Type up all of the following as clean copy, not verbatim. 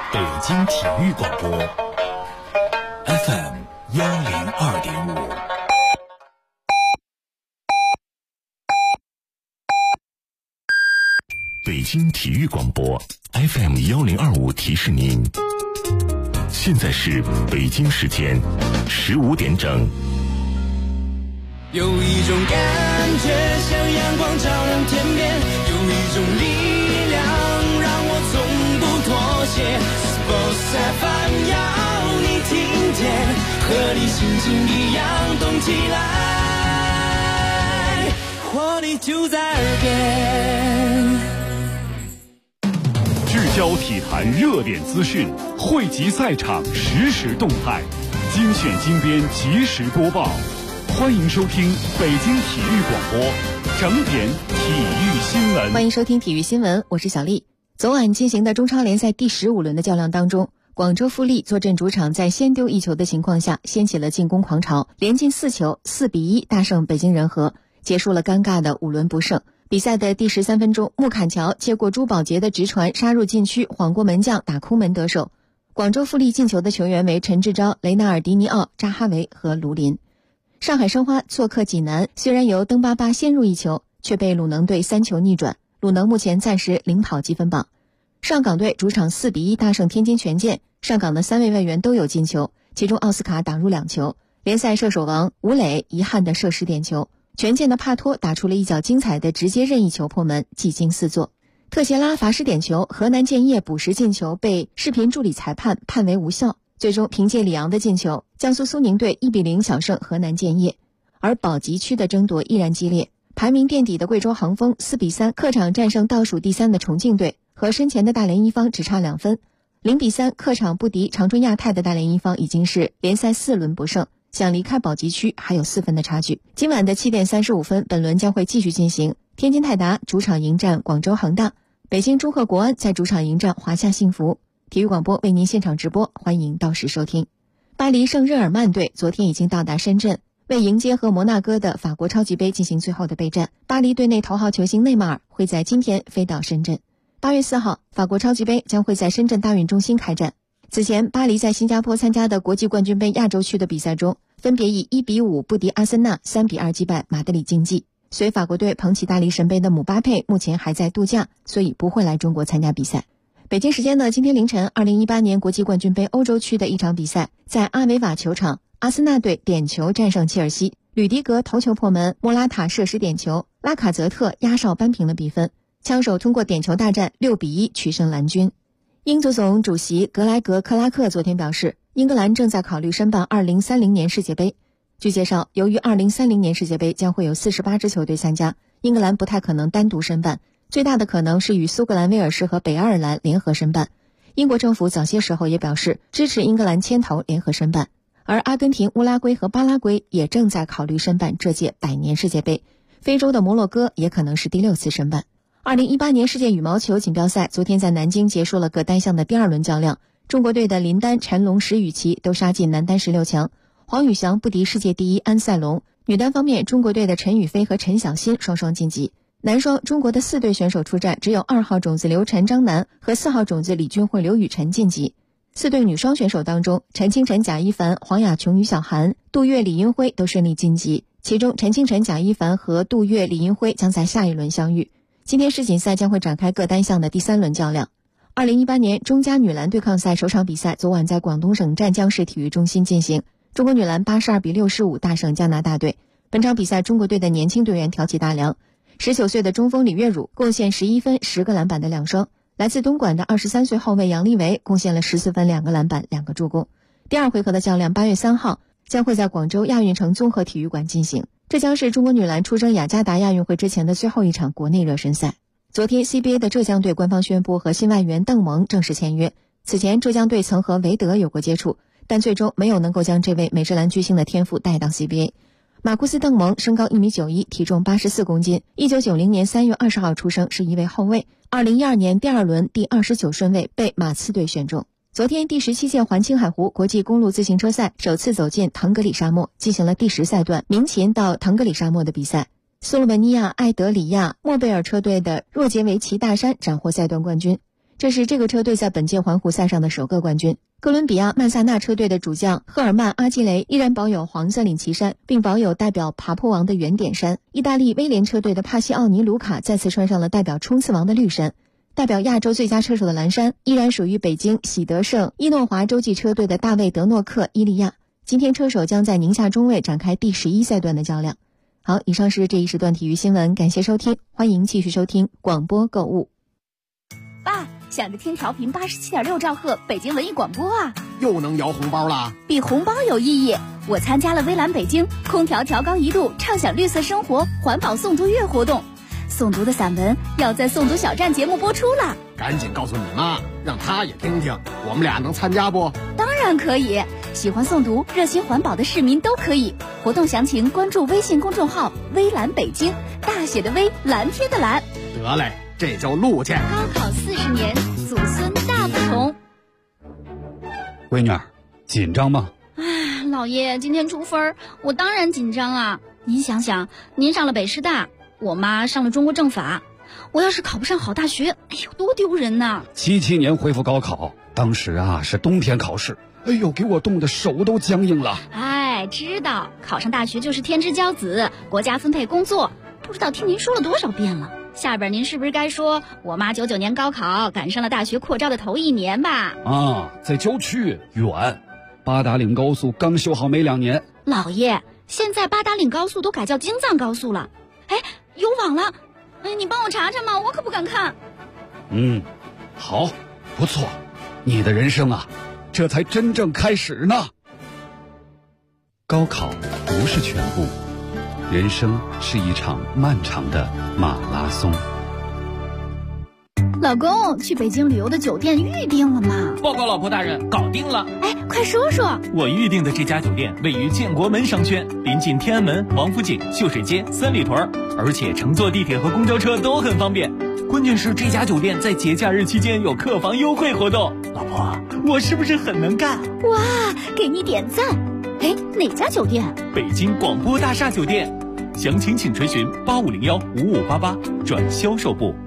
北京体育广播 FM 102.5。北京体育广播 FM 1025提示您，现在是北京时间15点整。 有一种感觉像阳光照亮天边，有一种力量让我从不妥协。Sports FM 要你听见，和你心情一样动起来，活力就在耳边。 聚焦体坛热点资讯，汇集赛场实时动态，精选精编及时播报。欢迎收听北京体育广播整点体育新闻。 欢迎收听体育新闻，我是小丽。昨晚进行的中超联赛第15轮的较量当中，广州富力坐镇主场，在先丢一球的情况下掀起了进攻狂潮，连进4球，4比1大胜北京人和，结束了尴尬的5轮不胜。比赛的第13分钟，穆坎乔接过朱宝杰的直传杀入禁区，晃过门将打空门得手。广州富力进球的球员为陈志钊、雷纳尔迪尼奥、扎哈维和卢林。上海申花做客济南，虽然由登巴巴先入一球，却被鲁能队3球逆转，鲁能目前暂时领跑积分榜。上港队主场4比1大胜天津权健，上港的3位外援都有进球，其中奥斯卡打入2球，联赛射手王吴磊遗憾的射失点球，权健的帕托打出了一脚精彩的直接任意球破门，技惊4座。特谢拉罚失点球，河南建业补时进球被视频助理裁判判为无效，最终凭借里昂的进球，江苏苏宁队1比0小胜河南建业。而保级区的争夺依然激烈，排名垫底的贵州恒丰4比3客场战胜倒数第3的重庆队，和身前的大连一方只差2分。0比3客场不敌长春亚泰的大连一方已经是联赛4轮不胜，想离开保级区还有4分的差距。今晚的7点35分，本轮将会继续进行。天津泰达主场迎战广州恒大，北京中赫国安在主场迎战华夏幸福。体育广播为您现场直播，欢迎到时收听。巴黎圣日耳曼队昨天已经到达深圳，为迎接和摩纳哥的法国超级杯进行最后的备战。巴黎队内头号球星内马尔会在今天飞到深圳。8月4号，法国超级杯将会在深圳大运中心开战。此前，巴黎在新加坡参加的国际冠军杯亚洲区的比赛中，分别以1比5不敌阿森纳，3比2击败马德里竞技。随法国队捧起大力神杯的姆巴佩目前还在度假，所以不会来中国参加比赛。北京时间的今天凌晨，2018年国际冠军杯欧洲区的一场比赛，在阿维瓦球场，阿森纳队点球战胜切尔西，吕迪格头球破门，莫拉塔射失点球，拉卡泽特压哨扳平了比分。枪手通过点球大战6比1取胜蓝军。英足总主席格莱格·克拉克昨天表示，英格兰正在考虑申办2030年世界杯。据介绍，由于2030年世界杯将会有48支球队参加，英格兰不太可能单独申办，最大的可能是与苏格兰、威尔士和北爱尔兰联合申办。英国政府早些时候也表示支持英格兰牵头联合申办，而阿根廷、乌拉圭和巴拉圭也正在考虑申办这届100年世界杯。非洲的摩洛哥也可能是第6次申办。2018年世界羽毛球锦标赛昨天在南京结束了各单项的第2轮较量，中国队的林丹、陈龙、石宇奇都杀进男单16强，黄宇翔不敌世界第1安赛龙。女单方面，中国队的陈雨菲和陈小欣双双晋级。男双，中国的4队选手出战，只有2号种子刘晨、张楠和4号种子李俊慧、刘雨辰晋级。4队女双选手当中，陈清晨、贾一凡、黄雅琼、于小涵、杜月、李云辉都顺利晋级，其中陈清晨、贾一凡和杜月、李云辉将在下一轮相遇。今天世锦赛将会展开各单项的第3轮较量。2018年中加女篮对抗赛首场比赛昨晚在广东省湛江市体育中心进行，中国女篮82比65大胜加拿大队。本场比赛中国队的年轻队员挑起大梁，19岁的中锋李月汝贡献11分10个篮板的2双，来自东莞的23岁后卫杨丽维贡献了14分2个篮板2个助攻。第2回合的较量8月3号将会在广州亚运城综合体育馆进行，这将是中国女篮出征雅加达亚运会之前的最后一场国内热身赛。昨天 CBA 的浙江队官方宣布和新外援邓蒙正式签约，此前浙江队曾和韦德有过接触，但最终没有能够将这位美职篮巨星的天赋带到 CBA。马库斯·邓蒙身高1.91米，体重84公斤，1990年3月20号出生，是一位后卫。2012年第2轮第29顺位被马刺队选中。昨天第17届环青海湖国际公路自行车赛首次走进腾格里沙漠，进行了第10赛段鸣琴到腾格里沙漠的比赛。斯洛文尼亚艾德里亚莫贝尔车队的若杰维奇大山斩获赛段冠军。 这是这个车队在本届环湖赛上的首个冠军。哥伦比亚曼萨纳车队的主将赫尔曼·阿基雷依然保有黄色领旗衫，并保有代表爬坡王的圆点衫。意大利威廉车队的帕西奥尼·卢卡再次穿上了代表冲刺王的绿衫。代表亚洲最佳车手的蓝衫依然属于北京喜德盛伊诺华洲际车队的大卫·德诺克·伊利亚。今天车手将在宁夏中卫展开第11赛段的较量。好，以上是这一时段体育新闻，感谢收听，欢迎继续收听广播购物。 爸，想着听调频87.6兆赫北京文艺广播啊， 又能摇红包啦！ 比红包有意义。我参加了微蓝北京空调调高1度畅享绿色生活环保诵读月活动，诵读的散文要在诵读小站节目播出了。 赶紧告诉你妈，让她也听听，我们俩能参加不？ 当然可以，喜欢诵读热心环保的市民都可以。活动详情关注微信公众号微蓝北京，大写的微，蓝天的蓝。 得嘞，这就录去。 高考40年，祖孙大不同。 闺女儿，紧张吗？ 哎，老爷，今天出分，我当然紧张啊。您想想，您上了北师大，我妈上了中国政法，我要是考不上好大学，哎呦，多丢人呐 ！77年恢复高考，当时啊是冬天考试，哎呦，给我冻得手都僵硬了。 哎，知道考上大学就是天之骄子，国家分配工作，不知道听您说了多少遍了。下边您是不是该说我妈99年高考赶上了大学扩招的头1年吧？ 啊，在郊区远，八达岭高速刚修好没2年。 老爷，现在八达岭高速都改叫京藏高速了。哎，有网了，哎，你帮我查查嘛，我可不敢看。 好，不错，你的人生啊，这才真正开始呢。高考不是全部，人生是一场漫长的马拉松。 老公，去北京旅游的酒店预定了吗？ 报告老婆大人，搞定了。 哎，快说说。 我预定的这家酒店位于建国门商圈，临近天安门、王府井、秀水街、三里屯，而且乘坐地铁和公交车都很方便。关键是这家酒店在节假日期间有客房优惠活动。老婆，我是不是很能干？ 哇，给你点赞。哎，哪家酒店？ 北京广播大厦酒店。详情请垂询8501-5588转销售部。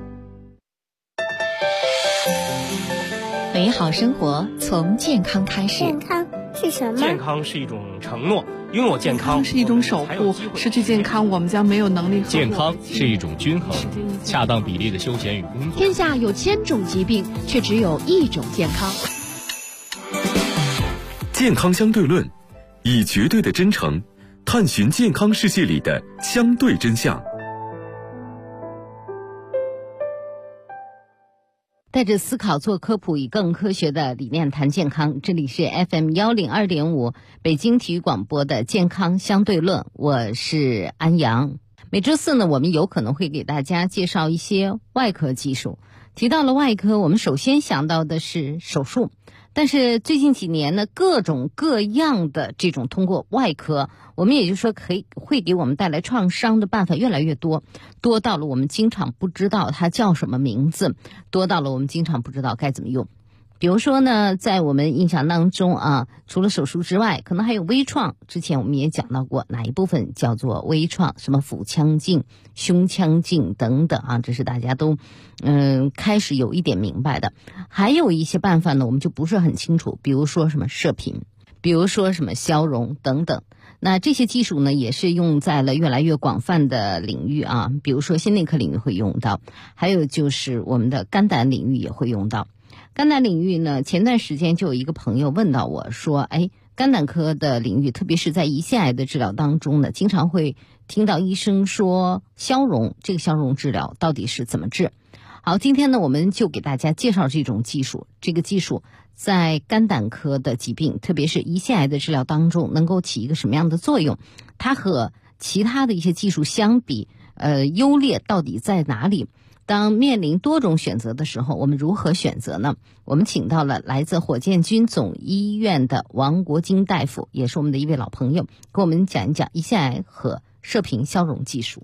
美好生活从健康开始。 健康是什么？ 健康是一种承诺，拥有健康是一种守护，失去健康我们将没有能力。 健康是一种均衡、恰当比例的休闲与工作。 天下有1000种疾病，却只有1种健康。 健康相对论，以绝对的真诚探寻健康世界里的相对真相。 带着思考做科普，以更科学的理念谈健康。这里是 FM 102.5北京体育广播的健康相对论，我是安阳。每周四呢，我们有可能会给大家介绍一些外科技术。提到了外科，我们首先想到的是手术。但是最近几年呢，各种各样的这种通过外科，我们也就是说会给我们带来创伤的办法越来越多，多到了我们经常不知道它叫什么名字，多到了我们经常不知道该怎么用。比如说呢，在我们印象当中啊，除了手术之外，可能还有微创。之前我们也讲到过哪一部分叫做微创，什么腹腔镜、胸腔镜等等啊，这是大家都开始有一点明白的。还有一些办法呢，我们就不是很清楚，比如说什么射频，比如说什么消融等等。那这些技术呢，也是用在了越来越广泛的领域啊，比如说心内科领域会用到，还有就是我们的肝胆领域也会用到。肝胆领域呢，前段时间就有一个朋友问到我说，肝胆科的领域，特别是在胰腺癌的治疗当中呢，经常会听到医生说消融，这个消融治疗到底是怎么治？好，今天呢，我们就给大家介绍这种技术。这个技术在肝胆科的疾病，特别是胰腺癌的治疗当中，能够起一个什么样的作用？它和其他的一些技术相比，优劣到底在哪里？当面临多种选择的时候，我们如何选择呢？我们请到了来自火箭军总医院的王国金大夫，也是我们的一位老朋友，跟我们讲一讲胰腺癌和射频消融技术。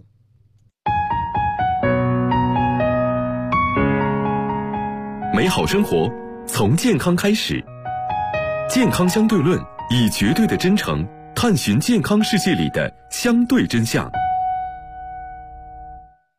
美好生活从健康开始，健康相对论，以绝对的真诚探寻健康世界里的相对真相。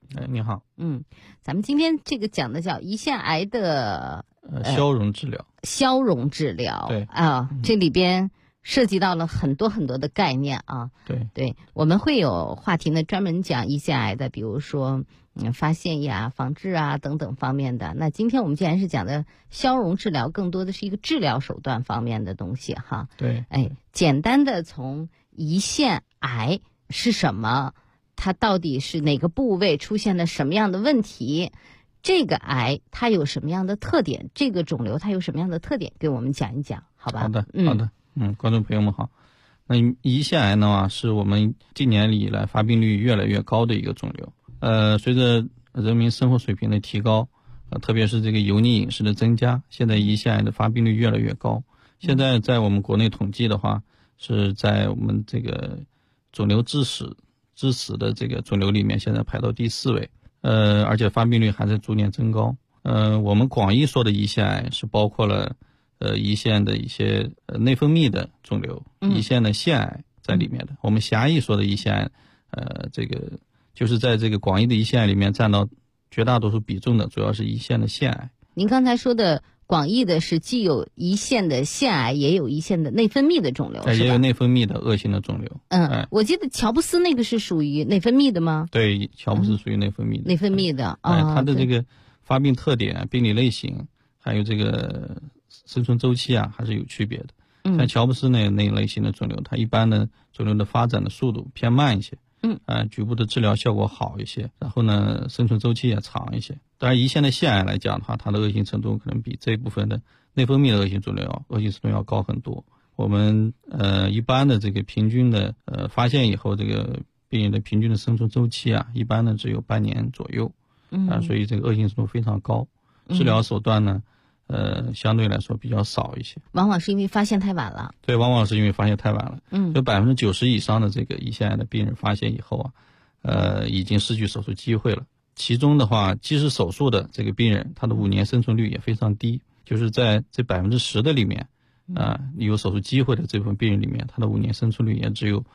你好。 咱们今天这个讲的叫胰腺癌的消融治疗。 消融治疗， 对这里边涉及到了很多很多的概念啊。对，我们会有话题呢，专门讲胰腺癌的，比如说发现呀、防治啊等等方面的。那今天我们既然是讲的消融治疗，更多的是一个治疗手段方面的东西哈。 对， 简单的从胰腺癌是什么，它到底是哪个部位出现了什么样的问题，这个癌它有什么样的特点，这个肿瘤它有什么样的特点，给我们讲一讲，好吧？ 好的。观众朋友们好。那胰腺癌呢是我们近年以来发病率越来越高的一个肿瘤。随着人民生活水平的提高，特别是这个油腻饮食的增加，现在胰腺癌的发病率越来越高。现在在我们国内统计的话，是在我们这个肿瘤致死的这个肿瘤里面，现在排到第4位。而且发病率还在逐年增高。我们广义说的胰腺癌是包括了胰腺的一些内分泌的肿瘤，胰腺的腺癌在里面的。我们狭义说的胰腺癌，这个就是在这个广义的胰腺癌里面占到绝大多数比重的，主要是胰腺的腺癌。 您刚才说的广义的是既有胰腺的腺癌，也有胰腺的内分泌的肿瘤， 也有内分泌的恶性的肿瘤。 我记得乔布斯那个是属于内分泌的吗？ 对，乔布斯属于内分泌的。 内分泌的它的这个发病特点、病理类型，还有这个生存周期还是有区别的。像乔布斯那类型的肿瘤，它一般的肿瘤的发展的速度偏慢一些。局部的治疗效果好一些，然后呢，生存周期也长一些。当然，胰腺的腺癌来讲的话，它的恶性程度可能比这一部分的内分泌的恶性肿瘤恶性程度要高很多。我们一般的这个平均的发现以后，这个病人的平均的生存周期一般呢只有半年左右。所以这个恶性程度非常高。治疗手段呢，相对来说比较少一些， 往往是因为发现太晚了。 对，往往是因为发现太晚了。就90%以上的这个胰腺癌的病人发现以后已经失去手术机会了。其中的话，即使手术的这个病人，他的5年生存率也非常低，就是在这10%的里面，有手术机会的这部分病人里面，他的5年生存率也只有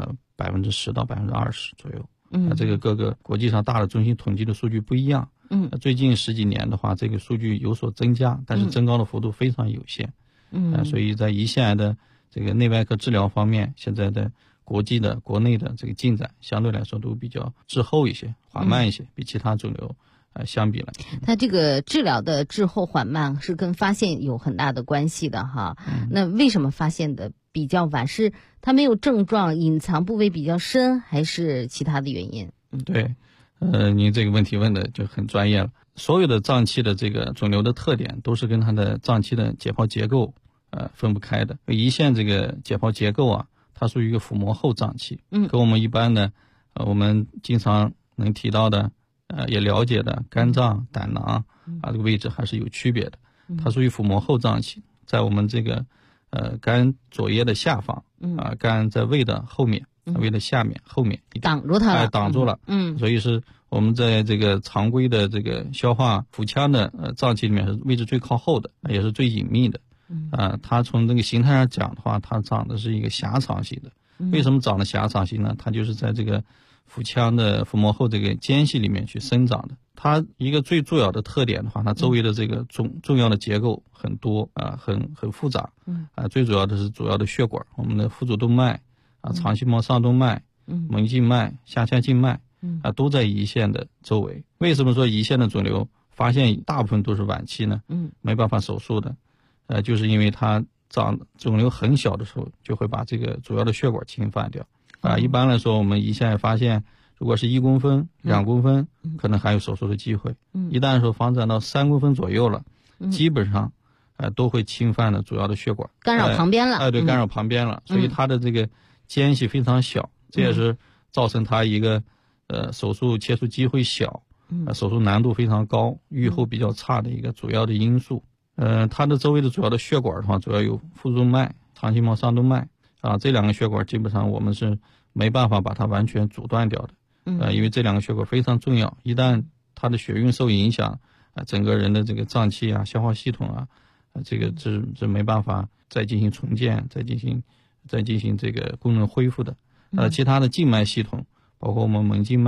10%到20%左右。这个各个国际上大的中心统计的数据不一样。最近10几年的话，这个数据有所增加，但是增高的幅度非常有限。所以在胰腺癌的这个内外科治疗方面，现在的国际的、国内的这个进展相对来说都比较滞后一些、缓慢一些，比其他肿瘤相比来。 它这个治疗的滞后缓慢是跟发现有很大的关系的哈。那为什么发现的比较晚？是它没有症状，隐藏部位比较深，还是其他的原因？ 对，您这个问题问的就很专业了。所有的脏器的这个肿瘤的特点都是跟它的脏器的解剖结构分不开的。胰腺这个解剖结构它属于一个腹膜后脏器，跟我们一般的我们经常能提到的也了解的肝脏、胆囊这个位置还是有区别的。它属于腹膜后脏器，在我们这个肝左叶的下方，肝在胃的后面，胃的下面后面挡住它了， 挡住了。所以是我们在这个常规的这个消化腹腔的脏器里面是位置最靠后的，也是最隐秘的。它从这个形态上讲的话，它长的是一个狭长型的。为什么长得狭长型呢？它就是在这个腹腔的腹膜后这个间隙里面去生长的。它一个最重要的特点的话，它周围的这个重要的结构很多很复杂。最主要的是主要的血管，我们的腹主动脉肠系膜上动脉、门静脉、下腔静脉都在胰腺的周围。为什么说胰腺的肿瘤发现大部分都是晚期呢？没办法手术的，就是因为它肿瘤很小的时候就会把这个主要的血管侵犯掉。一般来说，我们胰腺癌发现如果是1公分、2公分，可能还有手术的机会。一旦说发展到3公分左右了，基本上都会侵犯了主要的血管， 干扰旁边了。 对，干扰旁边了。所以它的这个间隙非常小，这也是造成它一个手术切除机会小，手术难度非常高，预后比较差的一个主要的因素。它的周围的主要的血管的话，主要有腹中脉、肠系膜上动脉这2个血管基本上我们是没办法把它完全阻断掉的。因为这2个血管非常重要，一旦它的血运受影响，整个人的这个脏器消化系统这个是没办法再进行重建，再进行这个功能恢复的。其他的静脉系统，包括我们门静脉、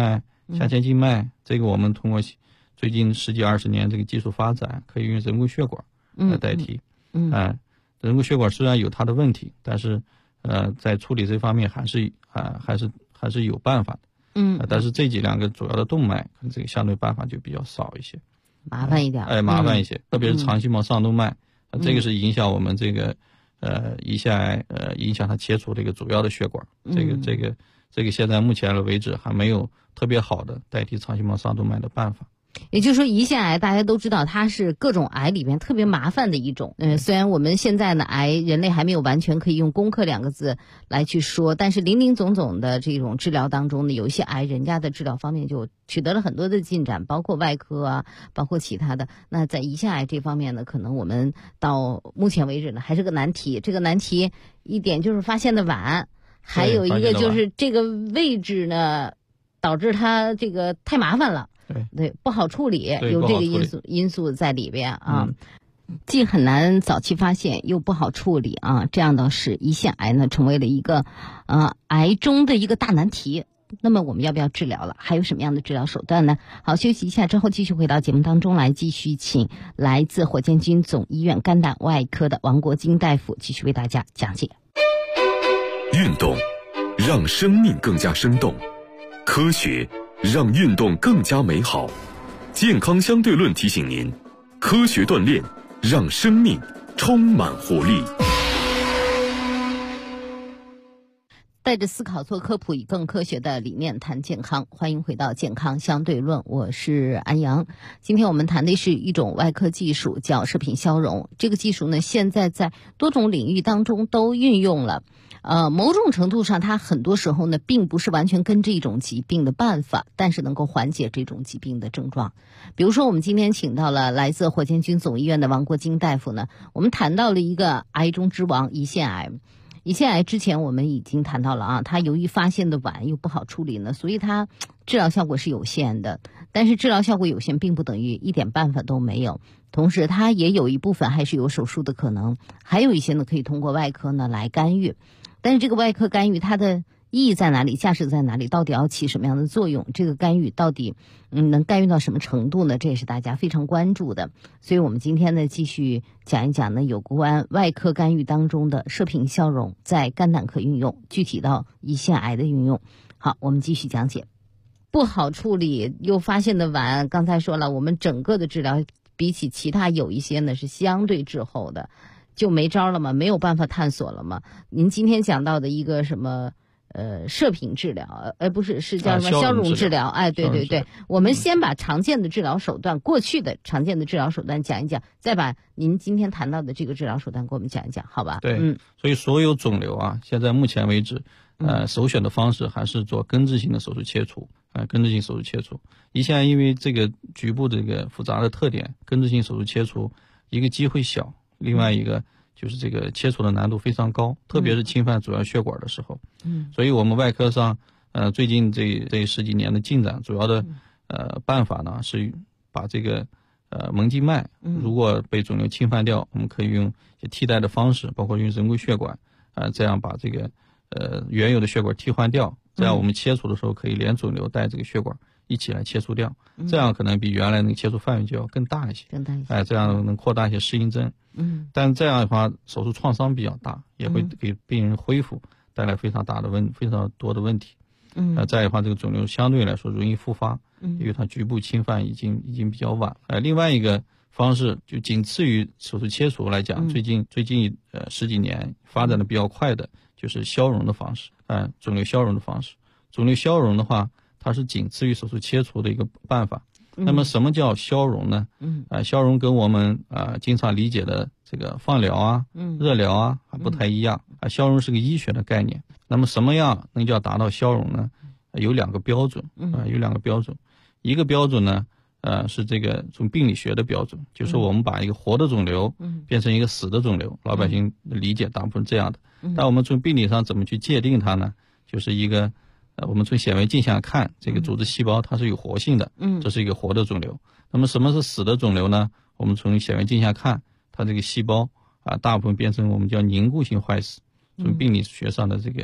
下腔静脉，这个我们通过最近10几20年这个技术发展，可以用人工血管来代替。人工血管虽然有它的问题，但是在处理这方面还是有办法的。但是这2个主要的动脉，这个相对办法就比较少一些， 麻烦一点。 麻烦一些，特别是肠系膜上动脉，这个是影响我们这个胰腺癌影响它切除的一个主要的血管。这个现在目前为止还没有特别好的代替肠系膜上动脉的办法。 也就是说，胰腺癌大家都知道，它是各种癌里面特别麻烦的一种。虽然我们现在呢，人类还没有完全可以用攻克2个字来去说，但是林林总总的这种治疗当中呢，有一些癌人家的治疗方面就取得了很多的进展，包括外科啊，包括其他的。那在胰腺癌这方面呢，可能我们到目前为止呢还是个难题。这个难题一点就是发现的晚，还有一个就是这个位置呢，导致它这个太麻烦了。对，不好处理，有这个因素在里边啊，既很难早期发现，又不好处理啊，这样的使胰腺癌呢成为了一个癌中的一个大难题。那么我们要不要治疗了？还有什么样的治疗手段呢？好，休息一下之后继续回到节目当中来，继续请来自火箭军总医院肝胆外科的王国金大夫继续为大家讲解。 运动让生命更加生动，科学让运动更加美好。健康相对论提醒您，科学锻炼让生命充满活力。 带着思考做科普，以更科学的理念谈健康。欢迎回到健康相对论，我是安阳。今天我们谈的是一种外科技术，叫射频消融。这个技术呢，现在在多种领域当中都运用了。某种程度上，它很多时候呢，并不是完全根治一种疾病的办法，但是能够缓解这种疾病的症状。比如说，我们今天请到了来自火箭军总医院的王国金大夫呢，我们谈到了一个癌中之王——胰腺癌。胰腺癌之前我们已经谈到了啊，它由于发现的晚又不好处理呢，所以它治疗效果是有限的。但是治疗效果有限，并不等于一点办法都没有。同时，它也有一部分还是有手术的可能，还有一些呢可以通过外科呢来干预。但是这个外科干预它的意义在哪里，价值在哪里，到底要起什么样的作用，这个干预到底能干预到什么程度呢？这也是大家非常关注的。所以我们今天呢继续讲一讲呢有关外科干预当中的射频消融在肝胆科运用，具体到胰腺癌的运用。好，我们继续讲解。不好处理又发现的晚，刚才说了，我们整个的治疗比起其他有一些呢是相对滞后的，就没招了吗？没有办法探索了吗？您今天讲到的一个什么射频治疗，不是，是叫什么消融治疗？哎，对对对，我们先把常见的治疗手段，过去的常见的治疗手段讲一讲，再把您今天谈到的这个治疗手段给我们讲一讲，好吧？ 对，所以所有肿瘤啊，现在目前为止，首选的方式还是做根治性的手术切除，根治性手术切除。胰腺癌因为这个局部这个复杂的特点，根治性手术切除一个机会小，另外一个就是这个切除的难度非常高，特别是侵犯主要血管的时候。所以我们外科上最近这10几年的进展，主要的办法呢是把这个门静脉如果被肿瘤侵犯掉，我们可以用一些替代的方式，包括用人工血管这样把这个原有的血管替换掉，这样我们切除的时候可以连肿瘤带这个血管一起来切除掉，这样可能比原来那个切除范围就要更大一些，这样能扩大一些适应症。但这样的话手术创伤比较大，也会给病人恢复带来非常多的问题。再的话这个肿瘤相对来说容易复发，因为它局部侵犯已经比较晚。另外一个方式就仅次于手术切除来讲，最近10几年发展的比较快的就是消融的方式，肿瘤消融的方式。肿瘤消融的话，它是仅次于手术切除的一个办法。那么什么叫消融呢？消融跟我们经常理解的这个放疗啊、热疗啊还不太一样。消融是个医学的概念。那么什么样能叫达到消融呢？有2个标准有2个标准。一个标准呢是这个从病理学的标准，就是我们把一个活的肿瘤变成一个死的肿瘤，老百姓理解大部分这样的。但我们从病理上怎么去界定它呢？就是一个我们从显微镜下看，这个组织细胞它是有活性的，这是一个活的肿瘤。那么什么是死的肿瘤呢？我们从显微镜下看，它这个细胞大部分变成我们叫凝固性坏死。从病理学上的这个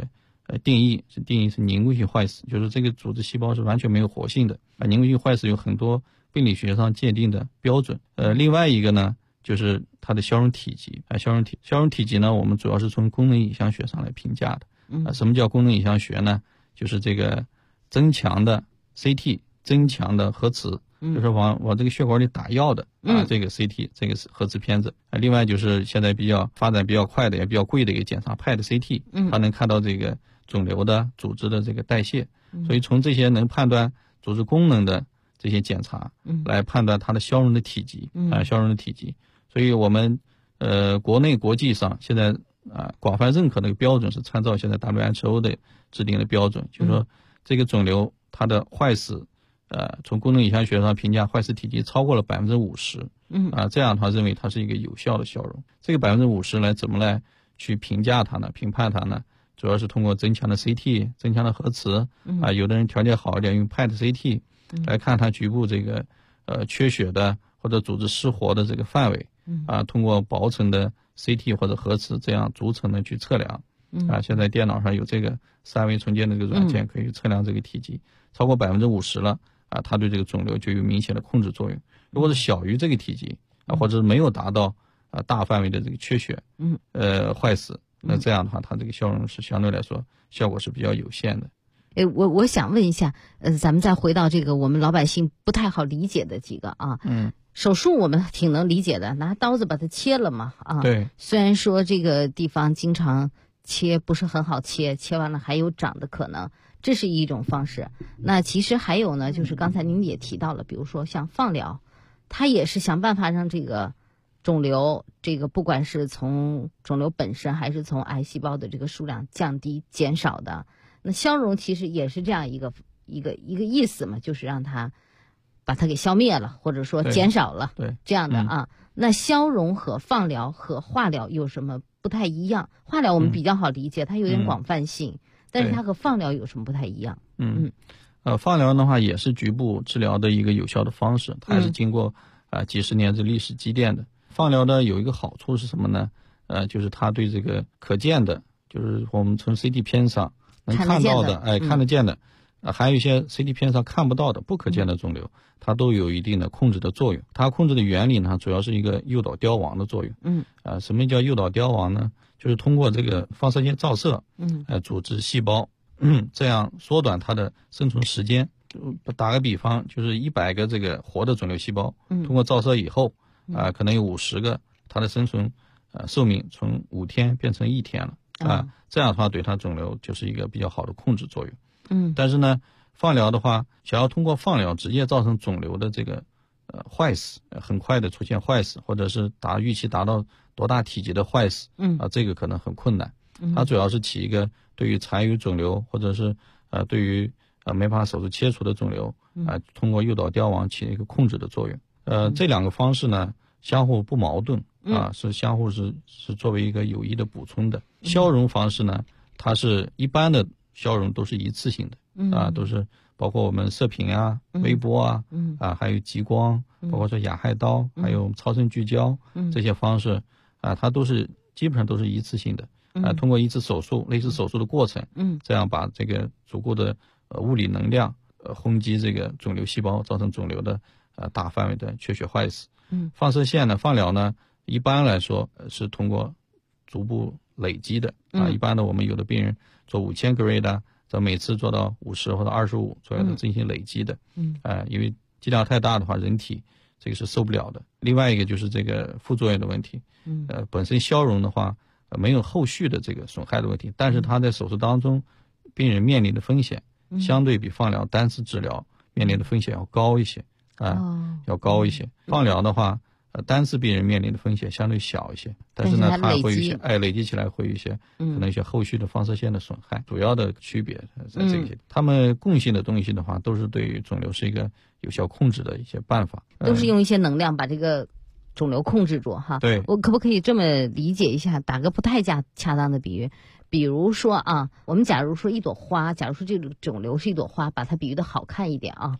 定义是凝固性坏死，就是这个组织细胞是完全没有活性的。凝固性坏死有很多病理学上界定的标准。另外一个呢，就是它的消融体积。消融体积呢，我们主要是从功能影像学上来评价的。什么叫功能影像学呢？就是这个增强的 CT， 增强的核磁，就是往这个血管里打药的这个 CT， 这个核磁片子。另外就是现在发展比较快的也比较贵的一个检查PET CT，它能看到这个肿瘤的组织的这个代谢。所以从这些能判断组织功能的这些检查，来判断它的消融的体积消融的体积。所以我们国内国际上现在广泛认可的一个标准是参照现在 WHO 的制定的标准，就是说这个肿瘤它的坏死，从功能影像学上评价坏死体积超过了 50%，这样的话认为它是一个有效的消融。这个 50% 怎么来去评价它呢？评判它呢？主要是通过增强的 CT， 增强的核磁，有的人条件好一点用 PET CT 来看它局部这个缺血的或者组织失活的这个范围，通过薄层的 CT 或者核磁这样逐层的去测量。现在电脑上有这个3维重建的这个软件，可以测量这个体积，超过 50% 了它对这个肿瘤就有明显的控制作用。如果是小于这个体积或者是没有达到大范围的这个缺血坏死，那这样的话它这个消融是相对来说效果是比较有限的。 我想问一下，咱们再回到这个我们老百姓不太好理解的几个手术我们挺能理解的，拿刀子把它切了嘛对。 虽然说这个地方经常切不是很好切完了还有长的可能，这是一种方式。那其实还有呢，就是刚才您也提到了，比如说像放疗，它也是想办法让这个肿瘤，这个不管是从肿瘤本身还是从癌细胞的这个数量降低减少的。那消融其实也是这样一个意思嘛，就是让它把它给消灭了，或者说减少了， 对这样的那消融和放疗和化疗有什么不太一样？化疗我们比较好理解，它有点广泛性，但是它和放疗有什么不太一样？ 放疗的话也是局部治疗的一个有效的方式，它还是经过几十年这历史积淀的。放疗呢有一个好处是什么呢？就是它对这个可见的，就是我们从 CT 片上能看到的，看得见的，还有一些 CT 片上看不到的不可见的肿瘤，它都有一定的控制的作用。它控制的原理呢，主要是一个诱导凋亡的作用。什么叫诱导凋亡呢？就是通过这个放射线照射，组织细胞，这样缩短它的生存时间。打个比方，就是100个这个活的肿瘤细胞，通过照射以后，可能有50个，它的生存寿命从5天变成1天了。这样的话对它肿瘤就是一个比较好的控制作用。但是呢，放疗的话，想要通过放疗直接造成肿瘤的这个坏死，很快的出现坏死，或者是预期达到多大体积的坏死，这个可能很困难。它主要是起一个对于残余肿瘤或者是对于没办法手术切除的肿瘤通过诱导凋亡起一个控制的作用。这两个方式呢相互不矛盾是相互是作为一个有益的补充的。消融方式呢，它是一般的消融都是一次性的都是包括我们射频微波还有激光，包括说亚氦刀，还有超声聚焦这些方式它都是基本上都是一次性的通过一次手术类似手术的过程这样把这个足够的物理能量轰击这个肿瘤细胞，造成肿瘤的大范围的缺血坏死。放射线呢，放疗呢一般来说是通过逐步累积的一般的我们有的病人做5000个 ray 的，每次做到50或者25左右的进行累积的因为剂量太大的话人体这个是受不了的。另外一个就是这个副作用的问题本身消融的话没有后续的这个损害的问题，但是它在手术当中病人面临的风险相对比放疗单次治疗面临的风险要高一些要高一些。放疗的话单次病人面临的风险相对小一些，但是呢它会有一些累积起来会有一些可能一些后续的放射线的损害。主要的区别在这些它们共性的东西的话都是对于肿瘤是一个有效控制的一些办法， 都是用一些能量把这个肿瘤控制住对， 我可不可以这么理解一下，打个不太恰当的比喻，比如说我们假如说一朵花，假如说这个肿瘤是一朵花，把它比喻的好看一点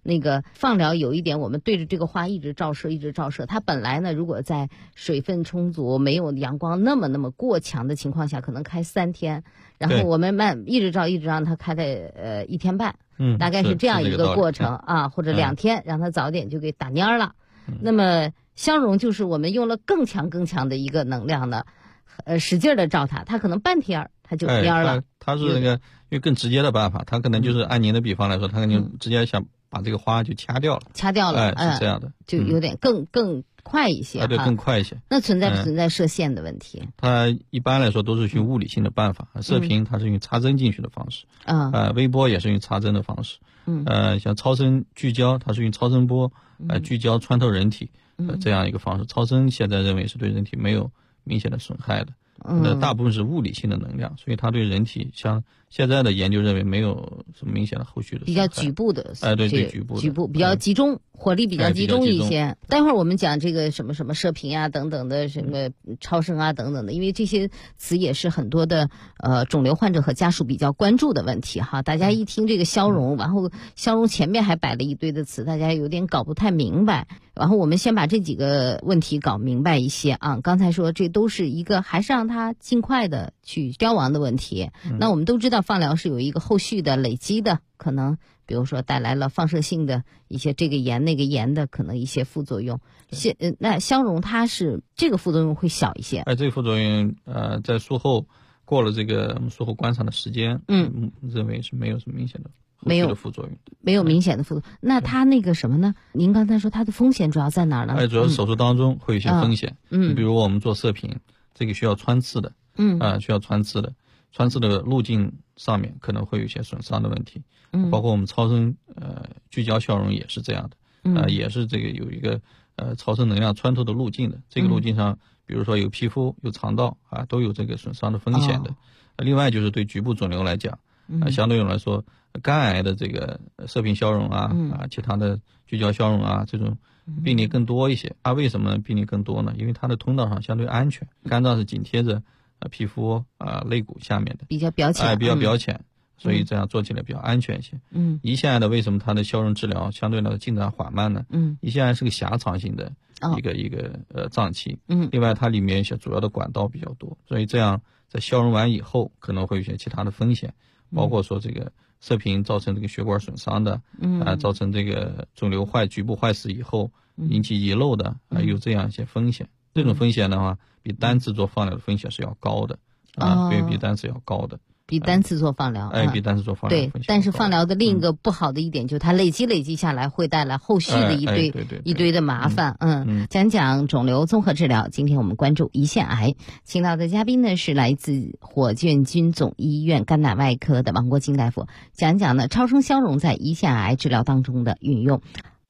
那个放疗有一点，我们对着这个花一直照射，它本来呢，如果在水分充足、没有阳光那么过强的情况下，可能开3天，然后我们一直照，让它开在1天半，大概是这样一个过程啊，或者2天，让它早点就给打蔫了。那么消融就是我们用了更强的一个能量的，使劲的照它，它可能半天它就蔫了。 它是那个因为更直接的办法，它可能就是按您的比方来说，它可能直接想把这个花就掐掉了，是这样的， 就有点更快一些， 对，更快一些。 那存在不存在射线的问题？ 它一般来说都是用物理性的办法，射频它是用插针进去的方式，微波也是用插针的方式，像超声聚焦，它是用超声波聚焦穿透人体，这样一个方式。超声现在认为是对人体没有明显的损害的。大部分是物理性的能量，所以它对人体像现在的研究认为没有什么明显的后续的比较局部的， 对，局部比较集中，火力比较集中一些。待会儿我们讲这个什么射频啊等等的，什么超声啊等等的，因为这些词也是很多的肿瘤患者和家属比较关注的问题哈。大家一听这个消融，然后消融前面还摆了一堆的词，大家有点搞不太明白。然后我们先把这几个问题搞明白一些啊。刚才说这都是一个还是让它尽快的去消亡的问题。那我们都知道放疗是有一个后续的累积的，可能比如说带来了放射性的一些这个炎那个炎的可能一些副作用。那消融它是这个副作用会小一些。 这个副作用在术后过了这个术后观察的时间，认为是没有什么明显的副作用， 没有明显的副作用。那它那个什么呢？您刚才说它的风险主要在哪儿呢？ 主要是手术当中会有一些风险。你比如我们做射频，这个需要穿刺的，需要穿刺的，穿刺的路径上面可能会有一些损伤的问题。包括我们超声聚焦消融也是这样的，也是这个有一个超声能量穿透的路径的。这个路径上，比如说有皮肤、有肠道都有这个损伤的风险的。另外就是对局部肿瘤来讲，相对来说，肝癌的这个射频消融其他的聚焦消融这种病例更多一些。为什么病例更多呢？因为它的通道上相对安全，肝脏是紧贴着皮肤肋骨下面的， 比较表浅，所以这样做起来比较安全一些。胰腺癌的为什么它的消融治疗相对来说进展缓慢呢？胰腺癌是个狭长型的一个脏器，另外它里面一些主要的管道比较多，所以这样在消融完以后可能会有些其他的风险，包括说这个射频造成这个血管损伤的，造成这个肿瘤局部坏死以后引起遗漏的，有这样一些风险。这种风险的话，比单次做放疗的风险是要高的，比单次要高的。 比单次做放疗， 比单次做放疗对，但是放疗的另一个不好的一点就是它累积下来会带来后续的一堆的麻烦。讲肿瘤综合治疗，今天我们关注胰腺癌，请到的嘉宾呢是来自火箭军总医院肝胆外科的王国金大夫，讲呢超声消融在胰腺癌治疗当中的运用。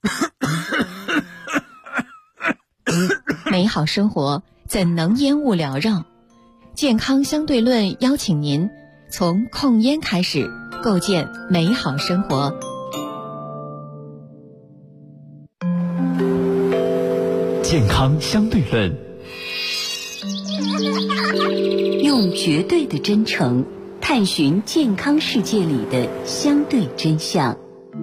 美好生活怎能烟雾缭绕？健康相对论邀请您从控烟开始，构建美好生活。 健康相对论， 用绝对的真诚探寻健康世界里的相对真相。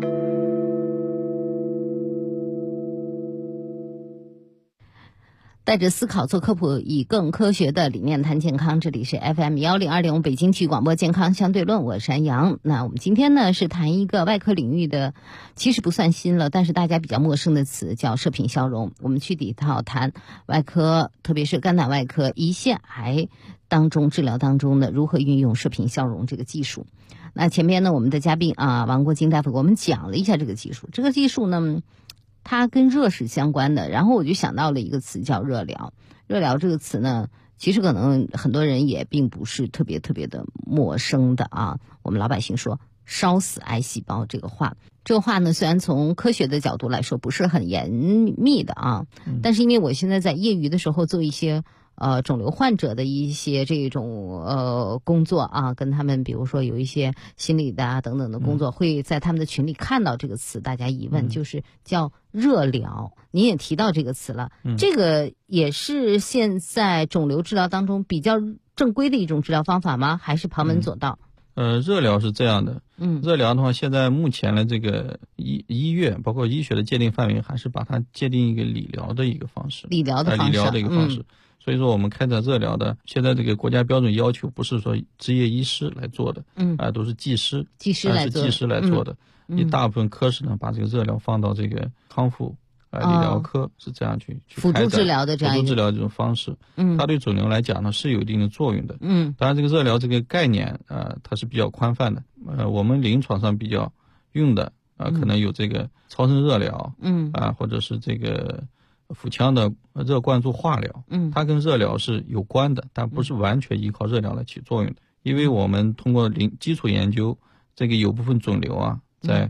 带着思考做科普，以更科学的理念谈健康。这里是 FM102.5北京体育广播健康相对论，我是安阳。那我们今天呢是谈一个外科领域的，其实不算新了，但是大家比较陌生的词，叫射频消融。我们具体谈外科，特别是肝胆外科胰腺癌当中治疗当中呢，如何运用射频消融这个技术。那前面呢，我们的嘉宾王国金大夫给我们讲了一下这个技术。这个技术呢，它跟热是相关的，然后我就想到了一个词叫热疗。热疗这个词呢，其实可能很多人也并不是特别的陌生的我们老百姓说烧死癌细胞这个话呢，虽然从科学的角度来说不是很严密的但是因为我现在在业余的时候做一些肿瘤患者的一些这种工作跟他们比如说有一些心理的等等的工作，会在他们的群里看到这个词，大家疑问就是叫热疗。您也提到这个词了，这个也是现在肿瘤治疗当中比较正规的一种治疗方法吗？还是旁门左道？ 热疗是这样的， 热疗的话，现在目前的这个医院包括医学的界定范围，还是把它界定一个理疗的一个方式。 理疗的一个方式。所以说我们开展热疗的，现在这个国家标准要求不是说执业医师来做的，都是技师来做的。大部分科室呢，把这个热疗放到这个康复理疗科，是这样去辅助治疗的这样辅助治疗这种方式。它对肿瘤来讲呢是有一定的作用的。当然这个热疗这个概念它是比较宽泛的。我们临床上比较用的可能有这个超声热疗，或者是这个腹腔的热灌注化疗，它跟热疗是有关的，但不是完全依靠热疗来起作用的。因为我们通过基础研究，这个有部分肿瘤啊，在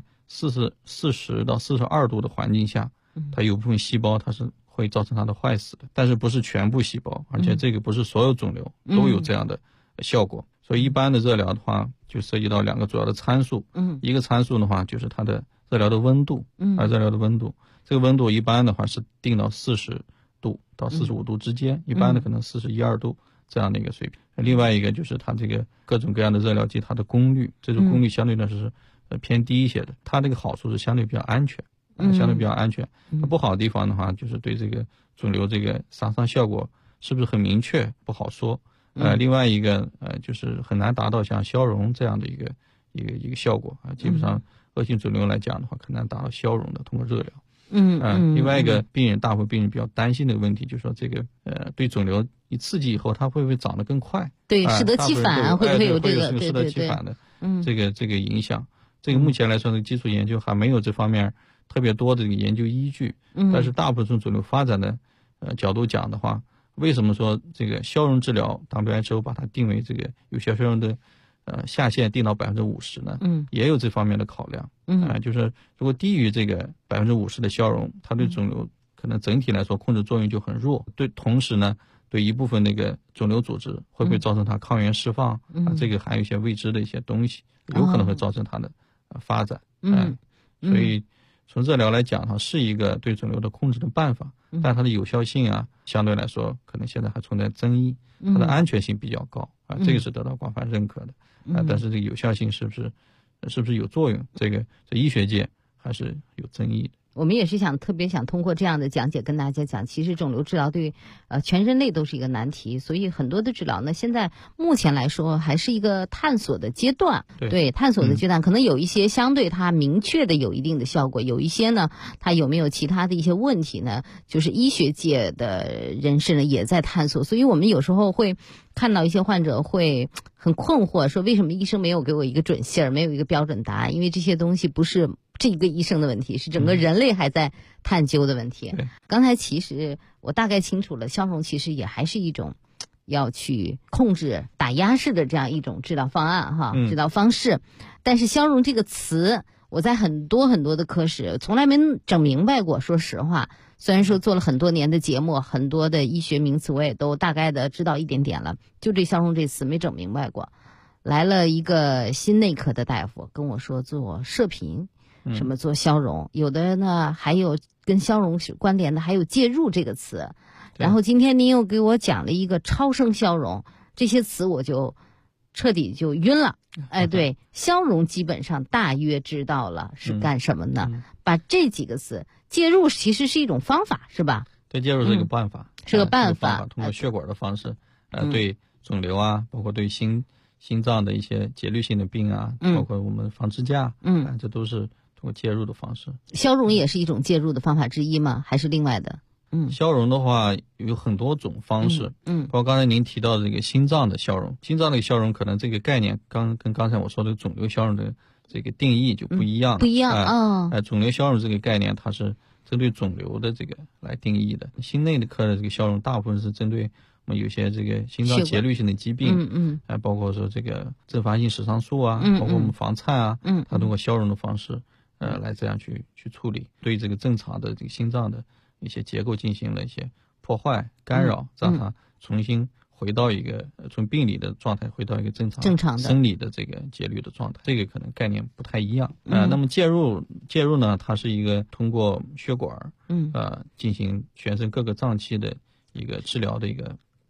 40到42度的环境下，它有部分细胞它是会造成它的坏死的，但是不是全部细胞，而且这个不是所有肿瘤都有这样的效果。所以一般的热疗的话，就涉及到2个主要的参数。一个参数的话就是它的热疗的温度，热疗的温度，这个温度一般的话是定到40度到45度之间，一般的可能41、2度这样的一个水平。另外一个就是它这个各种各样的热疗剂，它的功率，这种功率相对呢是偏低一些的。它这个好处是相对比较安全，相对比较安全。不好的地方的话，就是对这个肿瘤这个杀伤效果是不是很明确不好说。另外一个就是很难达到像消融这样的一个效果基本上恶性肿瘤来讲的话，很难达到消融的，通过热疗。另外一个大部分病人比较担心的问题，就是说这个对肿瘤一刺激以后，它会不会长得更快？ 对，适得其反，会不会有这个适得其反的这个影响？这个目前来说，这个基础研究还没有这方面特别多的这个研究依据。但是大部分肿瘤发展的角度讲的话，为什么说这个消融治疗 WHO 把它定为这个有效消融的下限定到50%呢？也有这方面的考量。就是如果低于这个50%的消融，它对肿瘤可能整体来说控制作用就很弱。同时呢，对一部分那个肿瘤组织会不会造成它抗原释放这个还有一些未知的一些东西，有可能会造成它的发展。所以从热疗来讲它是一个对肿瘤的控制的办法，但它的有效性相对来说可能现在还存在争议。它的安全性比较高这个是得到广泛认可的。但是这个有效性是不是有作用，这个在医学界还是有争议的。 我们也是特别想通过这样的讲解跟大家讲，其实肿瘤治疗对全人类都是一个难题，所以很多的治疗呢，现在目前来说还是一个探索的阶段。对，探索的阶段，可能有一些相对它明确的有一定的效果，有一些呢，它有没有其他的一些问题呢？就是医学界的人士呢也在探索，所以我们有时候会看到一些患者会很困惑，说为什么医生没有给我一个准信儿，没有一个标准答案？因为这些东西不是这个医生的问题，是整个人类还在探究的问题。刚才其实我大概清楚了，消融其实也还是一种要去控制打压式的这样一种治疗方案治疗方式。但是消融这个词，我在很多的科室从来没整明白过，说实话。虽然说做了很多年的节目，很多的医学名词我也都大概的知道一点点了，就这消融这词没整明白过。来了一个心内科的大夫跟我说做射频，什么做消融，有的呢还有跟消融是关联的，还有介入这个词。然后今天您又给我讲了一个超声消融，这些词我就彻底就晕了。对，消融基本上大约知道了是干什么呢？把这几个词，介入其实是一种方法，是吧？ 对，介入是一个办法， 是个办法， 通过血管的方式，对肿瘤包括对心脏的一些节律性的病包括我们放支架，这都是通过介入的方式。 消融也是一种介入的方法之一吗？还是另外的？ 消融的话有很多种方式，包括刚才您提到的这个心脏的消融，心脏的消融可能这个概念跟刚才我说的肿瘤消融的这个定义就不一样，肿瘤消融这个概念它是针对肿瘤的这个来定义的，心内科的这个消融大部分是针对我们有些这个心脏节律性的疾病，包括说这个阵发性室上素包括我们房颤它通过消融的方式来这样去处理，对这个正常的这个心脏的一些结构进行了一些破坏干扰，让它重新回到一个从病理的状态回到一个正常的生理的这个节律的状态，这个可能概念不太一样。那么介入呢，它是一个通过血管进行全身各个脏器的一个治疗的一个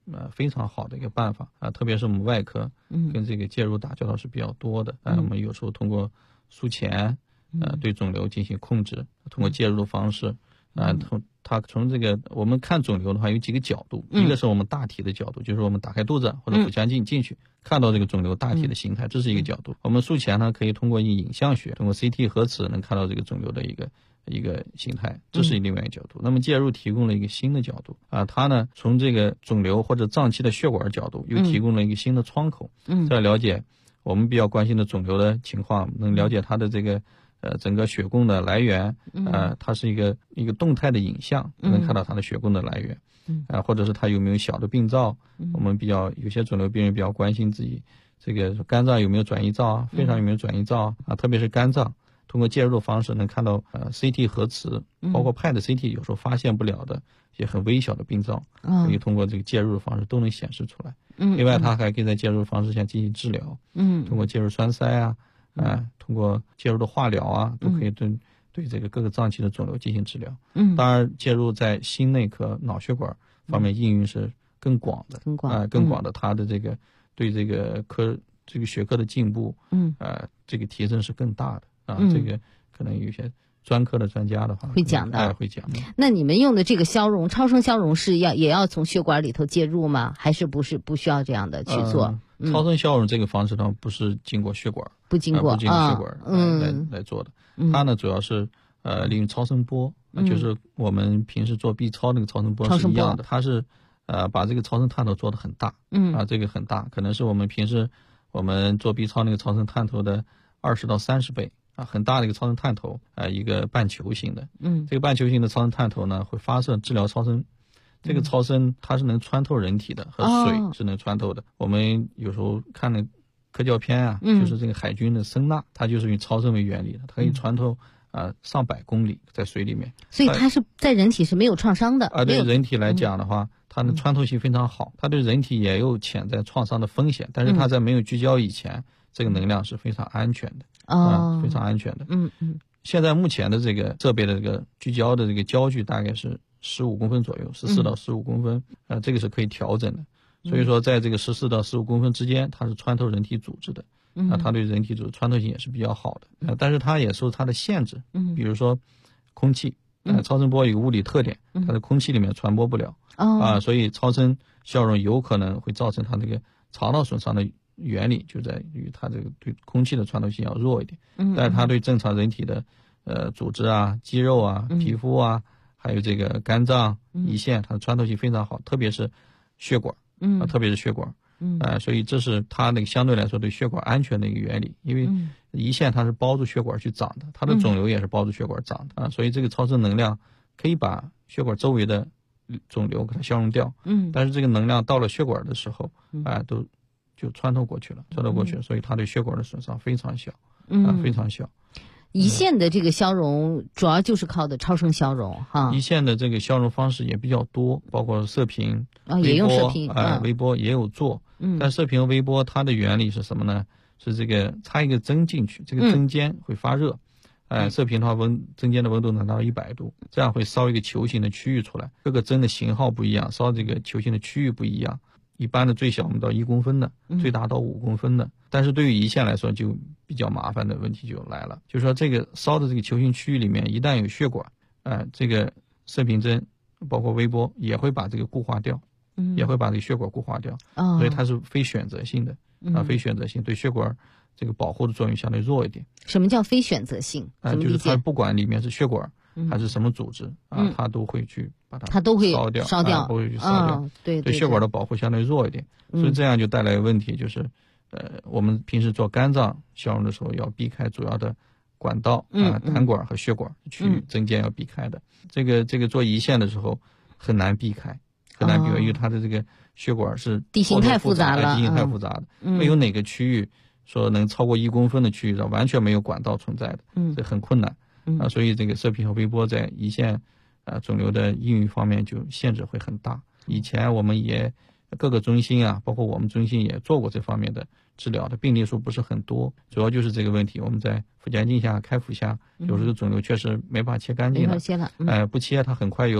非常好的一个办法啊，特别是我们外科跟这个介入打交道是比较多的我们有时候通过术前对肿瘤进行控制，通过介入的方式它从这个我们看肿瘤的话有几个角度，一个是我们大体的角度，就是我们打开肚子或者腹腔镜进去看到这个肿瘤大体的形态，这是一个角度。我们术前呢可以通过影像学，通过 CT 核磁能看到这个肿瘤的一个形态，这是另外一个角度。那么介入提供了一个新的角度它呢从这个肿瘤或者脏器的血管角度又提供了一个新的窗口再了解我们比较关心的肿瘤的情况，能了解它的这个整个血供的来源它是一个动态的影像，能看到它的血供的来源或者是它有没有小的病灶我们有些肿瘤病人比较关心自己这个肝脏有没有转移灶肺上有没有转移灶特别是肝脏，通过介入的方式能看到CT 核磁包括 PET CT 有时候发现不了的一些很微小的病灶可以通过这个介入的方式都能显示出来另外它还可以在介入的方式下进行治疗通过介入栓塞通过介入的化疗都可以对这个各个脏器的肿瘤进行治疗当然介入在心内科脑血管方面应用是更广的更广的它的这个对这个学科的进步这个提升是更大的这个可能有些专科的专家的话会讲的会讲的。 那你们用的这个超声消融是也要从血管里头介入吗？还是不需要这样的去做超声消融这个方式呢不是经过血管不经过血管来做的它呢主要是利用超声波就是我们平时做 B 超那个超声波是一样的它是把这个超声探头做得很大这个很大可能是我们平时我们做 B 超那个超声探头的20到30倍很大的一个超声探头一个半球形的这个半球形的超声探头呢会发射治疗超声这个超声它是能穿透人体的和水是能穿透的我们有时候看那科教片就是这个海军的声呐它就是用超声为原理的它可以穿透上百公里在水里面所以它是在人体是没有创伤的对人体来讲的话它的穿透性非常好它对人体也有潜在创伤的风险但是它在没有聚焦以前这个能量是非常安全的非常安全的现在目前的这个设备的这个聚焦的这个焦距大概是15公分左右14到15公分这个是可以调整的所以说在这个14到15公分之间它是穿透人体组织的它对人体组织穿透性也是比较好的但是它也受它的限制比如说空气超声波有个物理特点它在空气里面传播不了所以超声消融有可能会造成它这个肠道损伤的原理就在于它这个对空气的穿透性要弱一点但是它对正常人体的组织肌肉皮肤还有这个肝脏胰腺它的穿透性非常好特别是血管所以这是它那个相对来说对血管安全的一个原理因为胰腺它是包住血管去长的它的肿瘤也是包住血管长的所以这个超声能量可以把血管周围的肿瘤给它消融掉但是这个能量到了血管的时候都就穿透过去了所以它对血管的损伤非常小非常小胰腺的这个消融主要就是靠的超声消融胰腺的这个消融方式也比较多包括射频也用射频微波也有做但射频和微波它的原理是什么呢是这个插一个针进去这个针尖会发热射频的话针尖的温度能达到100度这样会烧一个球形的区域出来各个针的型号不一样烧这个球形的区域不一样一般的最小我们到1公分的最大到5公分的但是对于胰腺来说就比较麻烦的问题就来了就是说这个烧的这个球形区域里面一旦有血管这个射频针包括微波也会把这个固化掉也会把这个血管固化掉所以它是非选择性的非选择性对血管这个保护的作用相对弱一点什么叫非选择性就是它不管里面是血管还是什么组织它都会去把它都会烧掉都会去烧掉对血管的保护相对弱一点所以这样就带来问题就是我们平时做肝脏消融的时候要避开主要的管道胆管和血管区域针尖要避开的这个做胰腺的时候很难避开因为它的这个血管是地形太复杂了没有哪个区域说能超过1公分的区域上完全没有管道存在的这很困难所以这个射频和微波在胰腺肿瘤的应用方面就限制会很大以前我们也各个中心包括我们中心也做过这方面的治疗的病例数不是很多主要就是这个问题我们在腹腔镜下开腹下有时候肿瘤确实没法切干净了不切它很快又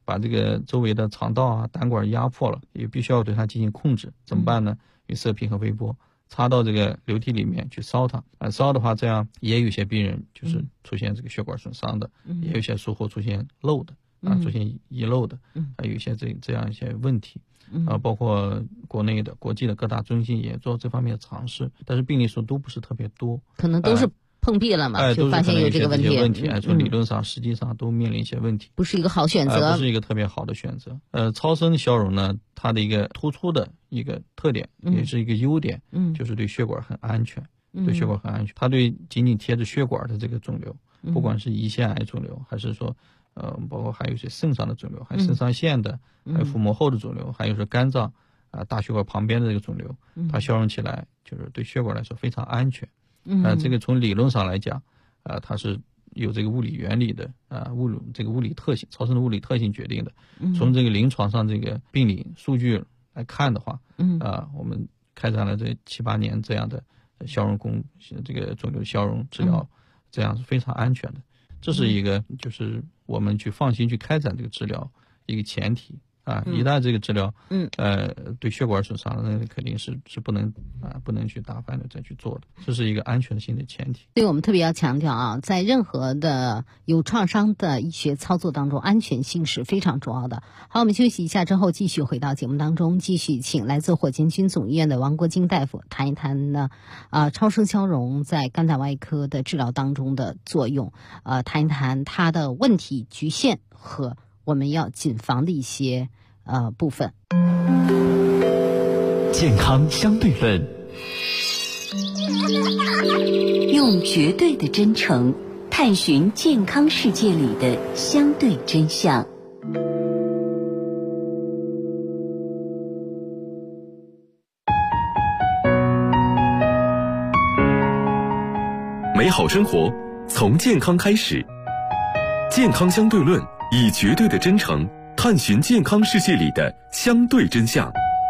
把这个周围的肠道啊、胆管压迫了，也必须要对它进行控制。怎么办呢？用射频和微波插到这个流体里面去烧它。烧的话，这样也有些病人就是出现这个血管损伤的，也有些术后出现漏的出现遗漏的，还有一些这样一些问题。包括国内的、国际的各大中心也做这方面的尝试，但是病例数都不是特别多， 可能都是碰壁了嘛，就发现有这个问题。 从理论上、实际上都面临一些问题， 不是一个好选择， 不是一个特别好的选择。超声消融呢，它的一个突出的一个特点，也是一个优点，就是对血管很安全，对血管很安全。它对仅仅贴着血管的这个肿瘤，不管是胰腺癌肿瘤，还是说包括还有一些肾上的肿瘤，还有肾上腺的，还有腹膜后的肿瘤，还有是肝脏大血管旁边的这个肿瘤，它消融起来就是对血管来说非常安全。这个从理论上来讲，它是有这个物理原理的这个物理特性，超声的物理特性决定的。从这个临床上这个病理数据来看的话，我们开展了这7、8年这样的消融这个肿瘤消融治疗，这样是非常安全的。这是一个就是我们去放心去开展这个治疗一个前提。一旦这个治疗，对血管损伤，那肯定是不能去打翻的再去做的，这是一个安全性的前提。 所以我们特别要强调在任何的有创伤的医学操作当中，安全性是非常重要的。好，我们休息一下之后，继续回到节目当中，继续请来自火箭军总医院的王国京大夫谈一谈呢，超声消融在肝胆外科的治疗当中的作用，谈一谈它的问题局限和我们要谨防的一些部分。 健康相对论， 用绝对的真诚探寻健康世界里的相对真相。 美好生活从健康开始，健康相对论以绝对的真诚探寻健康世界里的相对真相。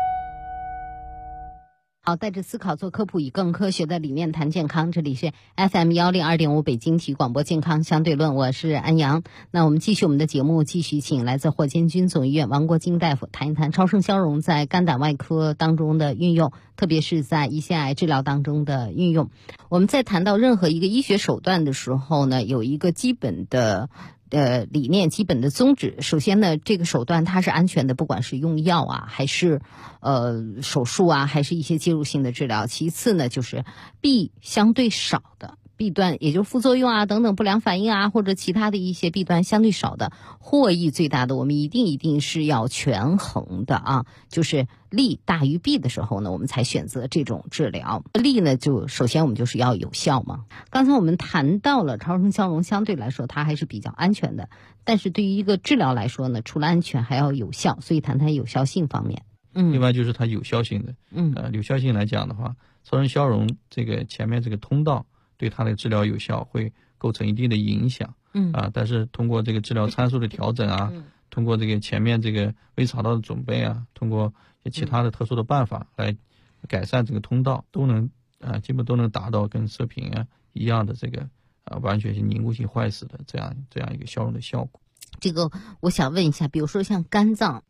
好，带着思考做科普，以更科学的理念谈健康。这里是 FM102.5 北京体育广播健康相对论，我是安阳。那我们继续我们的节目，继续请来自火箭军总医院王国京大夫谈一谈超声消融在肝胆外科当中的运用，特别是在胰腺癌治疗当中的运用。我们在谈到任何一个医学手段的时候呢，有一个基本的理念，基本的宗旨。首先呢，这个手段它是安全的，不管是用药还是手术还是一些介入性的治疗。其次呢，就是弊相对少的弊端，也就是副作用等等不良反应或者其他的一些弊端相对少的，获益最大的，我们一定是要权衡的就是利大于弊的时候呢，我们才选择这种治疗。利呢，就首先我们就是要有效嘛。刚才我们谈到了超声消融相对来说它还是比较安全的，但是对于一个治疗来说呢，除了安全还要有效，所以谈谈有效性方面。 另外就是它有效性的，有效性来讲的话，超声消融这个前面这个通道对它的治疗有效会构成一定的影响，但是通过这个治疗参数的调整通过这个前面这个微肠道的准备通过其他的特殊的办法来改善这个通道，都能基本都能达到跟射频一样的这个完全性凝固性坏死的这样一个消融的效果。 这个我想问一下，比如说像肝脏，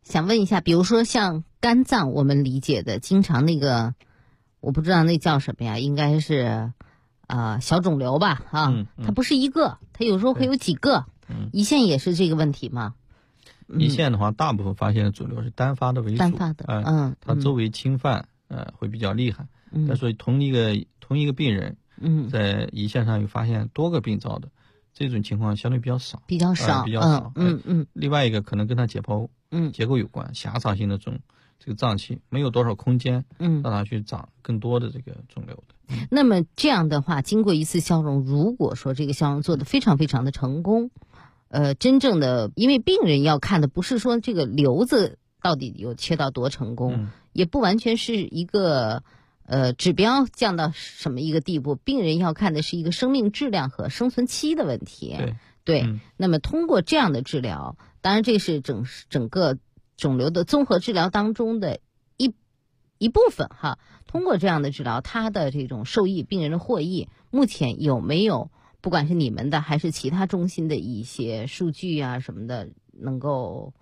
我们理解的经常那个我不知道那叫什么呀，应该是小肿瘤吧它不是一个，它有时候会有几个。胰腺也是这个问题吗？ 胰腺的话，大部分发现的肿瘤是单发的为主，它周围侵犯会比较厉害。但是同一个病人在胰腺上有发现多个病灶的这种情况相对比较少。另外一个可能跟它解剖结构有关，狭长型的这个脏器没有多少空间让它去长更多的这个肿瘤的。 那么这样的话，经过一次消融，如果说这个消融做得非常非常的成功，真正的，因为病人要看的不是说这个瘤子到底有切到多成功，也不完全是一个指标降到什么一个地步，病人要看的是一个生命质量和生存期的问题。对，那么通过这样的治疗，当然这是整个肿瘤的综合治疗当中的一部分通过这样的治疗，它的这种受益，病人的获益，目前有没有不管是你们的还是其他中心的一些数据什么的能够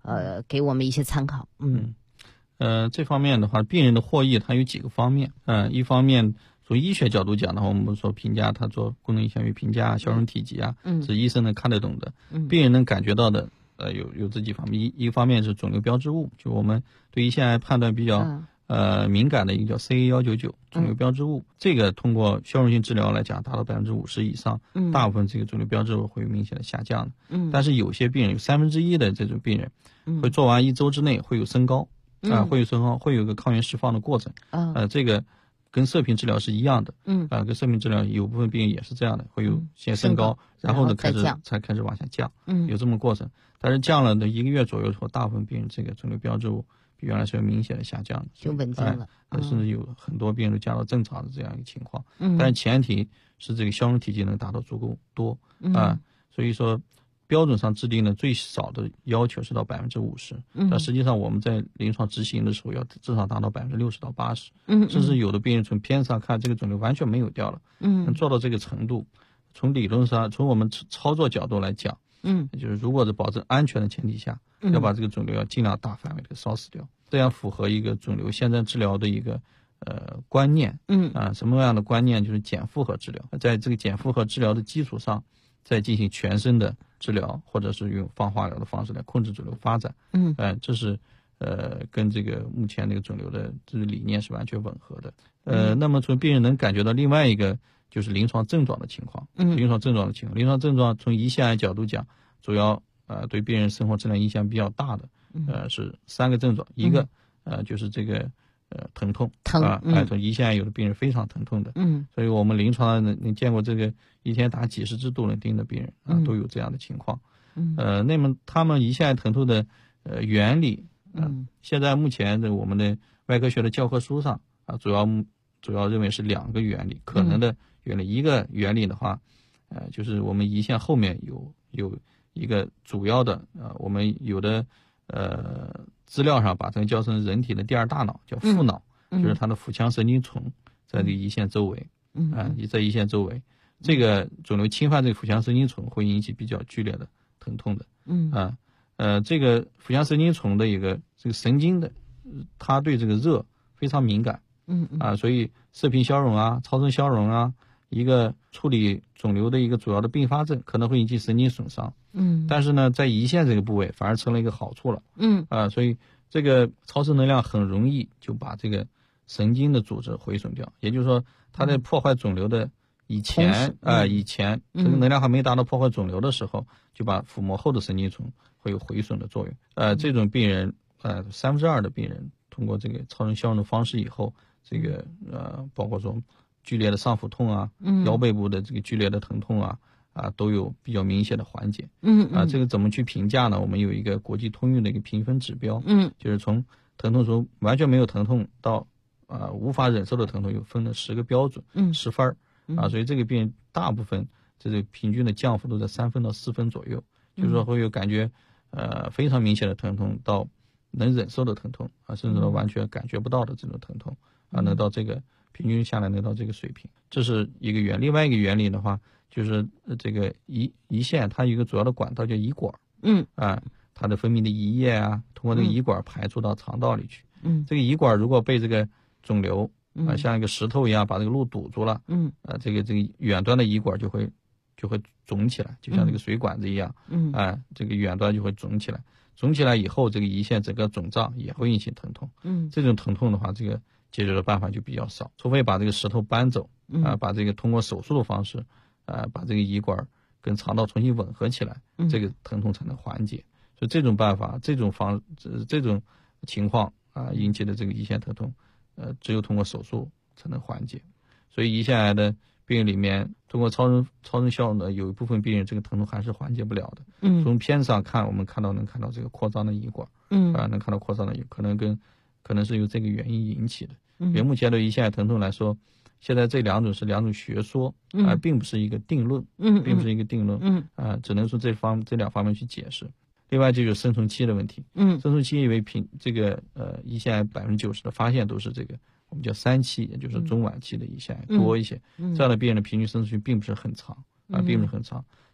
给我们一些参考。 这方面的话，病人的获益它有几个方面。一方面从医学角度讲的话，我们说评价他做功能影像学评价、消融体积啊，是医生能看得懂的，病人能感觉到的。有这几方面，一方面是肿瘤标志物，就我们对胰腺癌判断比较敏感的一个叫 CA199 肿瘤标志物，这个通过消融性治疗来讲，达到50%以上，大部分这个肿瘤标志物会有明显的下降的。但是有些病人有1/3的这种病人，会做完1周之内会有升高，会有升高，会有个抗原释放的过程。这个跟射频治疗是一样的。跟射频治疗有部分病人也是这样的，会有先升高，然后呢开始往下降，有这么过程。但是降了的1个月左右之后，大部分病人这个肿瘤标志物比原来是有明显的下降的， 就稳定了。 甚至有很多病人都降到正常的这样一个情况。但是前提是这个消融体积能达到足够多。所以说标准上制定的最少的要求是到50%，但实际上我们在临床执行的时候要至少达到60%到80%，甚至有的病人从片子上看这个肿瘤完全没有掉了，能做到这个程度。从理论上，从我们操作角度来讲，就是如果是保证安全的前提下，要把这个肿瘤要尽量大范围的烧死掉，这样符合一个肿瘤现在治疗的一个观念。什么样的观念？就是减负荷治疗，在这个减负荷治疗的基础上，再进行全身的治疗，或者是用放化疗的方式来控制肿瘤发展。这是跟这个目前那个肿瘤的这个理念是完全吻合的。那么从病人能感觉到另外一个就是临床症状的情况。临床症状从胰腺癌角度讲，主要对病人生活质量影响比较大的是3个症状。一个就是这个疼痛。从胰腺癌有的病人非常疼痛的。所以我们临床上能见过这个一天打几10支杜冷丁的病人都有这样的情况。那么他们胰腺癌疼痛的原理，现在目前的我们的外科学的教科书上主要认为是2个原理，可能的原理。一个原理的话，就是我们胰腺后面有一个主要的我们有的资料上把它叫成人体的第2大脑，叫腹脑，就是它的腹腔神经丛在这个胰腺周围。在胰腺周围，这个肿瘤侵犯这个腹腔神经丛会引起比较剧烈的疼痛的。这个腹腔神经丛的一个这个神经的，它对这个热非常敏感。所以射频消融啊、超声消融啊，一个处理肿瘤的一个主要的并发症，可能会引起神经损伤。但是呢，在胰腺这个部位反而成了一个好处了。所以这个超声能量很容易就把这个神经的组织毁损掉，也就是说，它在破坏肿瘤的以前这个能量还没达到破坏肿瘤的时候，就把腹膜后的神经丛会有毁损的作用。这种病人2/3的病人通过这个超声消融的方式以后，这个包括说剧烈的上腹痛啊，腰背部的这个剧烈的疼痛啊，都有比较明显的缓解。这个怎么去评价呢？我们有一个国际通用的一个评分指标，就是从疼痛从完全没有疼痛到无法忍受的疼痛，有分了10个标准，10分。所以这个病人大部分这个平均的降幅都在3分到4分左右，就是说会有感觉非常明显的疼痛到能忍受的疼痛甚至到完全感觉不到的这种疼痛能到这个平均下来能到这个水平，这是一个原理。另外一个原理的话，就是这个胰腺它有一个主要的管道叫胰管。它的分泌的胰液通过这个胰管排出到肠道里去。这个胰管如果被这个肿瘤像一个石头一样把这个路堵住了，这个远端的胰管就会肿起来，就像这个水管子一样。这个远端就会肿起来，肿起来以后，这个胰腺整个肿胀也会引起疼痛。这种疼痛的话，这个解决的办法就比较少，除非把这个石头搬走，把这个通过手术的方式，把这个胰管跟肠道重新吻合起来，这个疼痛才能缓解。所以这种办法，这种情况引起的这个胰腺疼痛，只有通过手术才能缓解。所以胰腺癌的病人里面，通过超声消融的有一部分病人这个疼痛还是缓解不了的。从片子上看，我们能看到这个扩张的胰管，能看到扩张的胰，可能是由这个原因引起的。因为目前的胰腺癌疼痛来说，现在这2种是2种学说，并不是一个定论，只能从这2方面去解释。另外就有生存期的问题。生存期因为这个胰腺癌90%的发现都是这个我们叫3期，也就是中晚期的胰腺癌多一些。这样的病人的平均生存期并不是很长，并不是很长。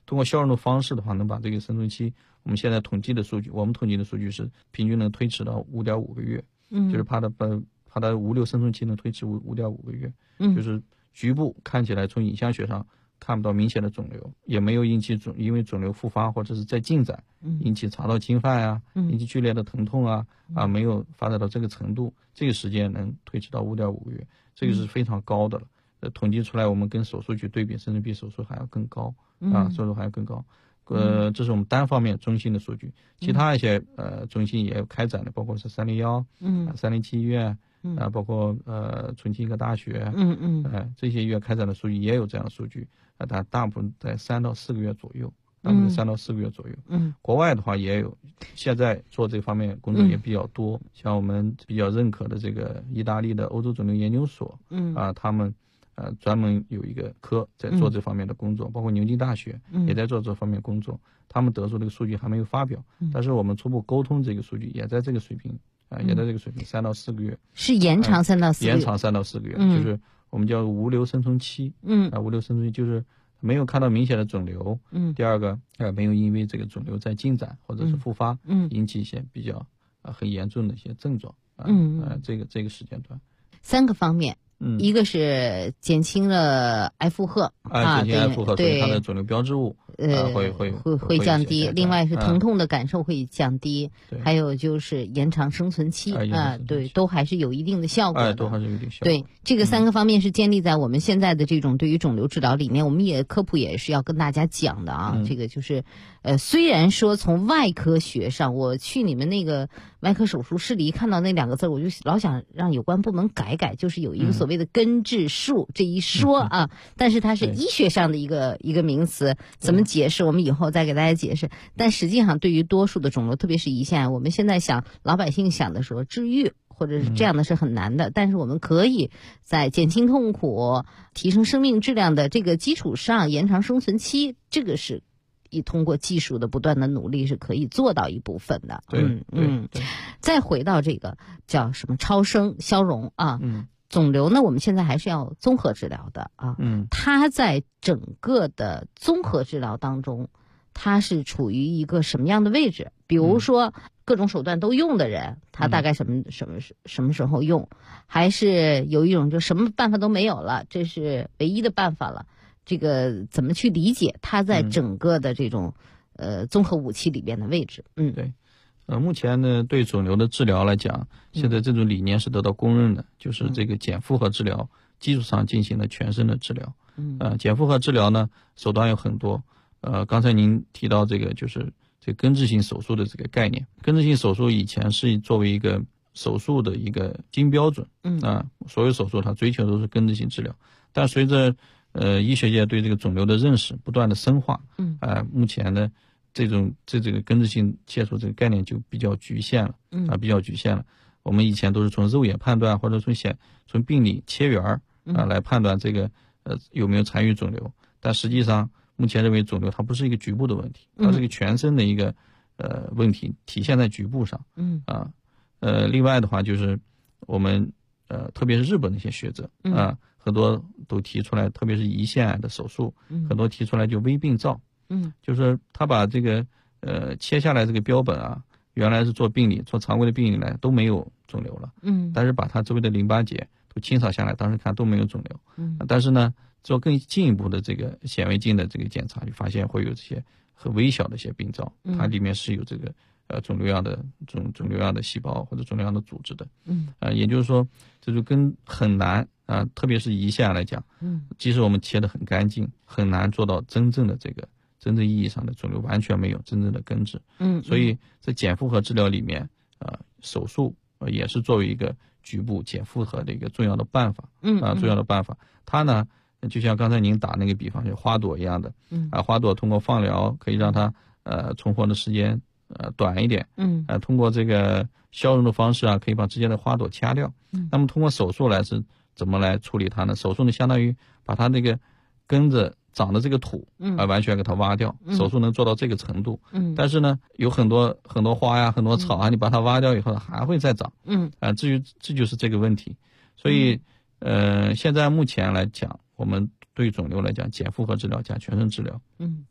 通过消融的方式的话，能把这个生存期，我们现在统计的数据，我们统计的数据是平均能推迟到5.5个月，就是它的无瘤生存期能推迟5.5个月，就是局部看起来从影像学上看不到明显的肿瘤，也没有引起因为肿瘤复发或者是再进展引起肠道侵犯啊，引起剧烈的疼痛啊，没有发展到这个程度，这个时间能推迟到5.5个月，这个是非常高的了。统计出来我们跟手术去对比，甚至比手术还要更高手术还要更高。这是我们单方面中心的数据，其他一些中心也有开展的，包括是301、307医院包括重庆医科大学这些医院开展的数据也有这样的数据，但大部分在3到4个月左右，国外的话也有，现在做这方面工作也比较多，像我们比较认可的这个意大利的欧洲肿瘤研究所他们专门有一个科在做这方面的工作，包括牛津大学也在做这方面工作，他们得出这个数据还没有发表，但是我们初步沟通这个数据也在这个水平也在这个水平，3到4个月是延长3到4个月， 延长3到4个月，就是我们叫无瘤生存期，无瘤生存期就是没有看到明显的肿瘤，第二个没有因为这个肿瘤在进展或者是复发引起一些比较很严重的一些症状这个时间段 ，3个方面。一个是减轻了癌负荷减轻癌负荷，对它的肿瘤标志物会降低，另外是疼痛的感受会降低，还有就是延长生存期对，都还是有一定的效果的， 都还是有一定效果。 对，这个3个方面是建立在我们现在的这种对于肿瘤治疗里面，我们也科普也是要跟大家讲的这个就是虽然说从外科学上，我去你们那个外科手术室里看到那2个字，我就老想让有关部门改，就是有一个所谓的根治术这一说但是它是医学上的一个名词，怎么解释我们以后再给大家解释。但实际上对于多数的肿瘤，特别是胰腺癌，我们现在想老百姓想的说治愈或者是这样的是很难的，但是我们可以在减轻痛苦、提升生命质量的这个基础上延长生存期，这个是通过技术的不断的努力是可以做到一部分的。再回到这个叫什么超声消融肿瘤呢，我们现在还是要综合治疗的它在整个的综合治疗当中，它是处于一个什么样的位置？比如说各种手段都用的人，他大概什么时候用？还是有一种就什么办法都没有了，这是唯一的办法了？这个怎么去理解它在整个的这种综合武器里边的位置？ 对。目前呢，对肿瘤的治疗来讲，现在这种理念是得到公认的，就是这个减负荷治疗基础上进行了全身的治疗。减负荷治疗呢，手段有很多。刚才您提到这个就是这根治性手术的这个概念，根治性手术以前是作为一个手术的一个金标准，所有手术它追求都是根治性治疗，但随着医学界对这个肿瘤的认识不断的深化，目前呢。这个根治性切除这个概念就比较局限了，比较局限了。我们以前都是从肉眼判断或者从病理切缘来判断这个有没有残余肿瘤，但实际上目前认为肿瘤它不是一个局部的问题，它是一个全身的一个问题，体现在局部上。另外的话就是我们特别是日本的一些学者很多都提出来，特别是胰腺癌的手术，很多提出来就微病灶。就是他把这个切下来这个标本原来是做病理做常规的病理来都没有肿瘤了，但是把它周围的淋巴结都清扫下来，当时看都没有肿瘤，但是呢做更进一步的这个显微镜的这个检查，就发现会有这些很微小的一些病灶，它里面是有这个肿瘤样的细胞或者肿瘤样的组织的，也就是说这就跟很难特别是胰腺来讲，即使我们切得很干净，很难做到真正意义上的肿瘤完全没有真正的根治。所以在减负荷治疗里面，手术也是作为一个局部减负荷的一个重要的办法。重要的办法，它呢就像刚才您打那个比方，就花朵一样的，花朵通过放疗可以让它存活的时间短一点。通过这个消融的方式可以把之间的花朵掐掉。那么通过手术来是怎么来处理它呢？手术呢相当于把它那个根子长的这个土完全给它挖掉，手术能做到这个程度。但是呢有很多花呀很多草你把它挖掉以后还会再长。这就是这个问题。所以现在目前来讲，我们对肿瘤来讲，减负荷治疗加全身治疗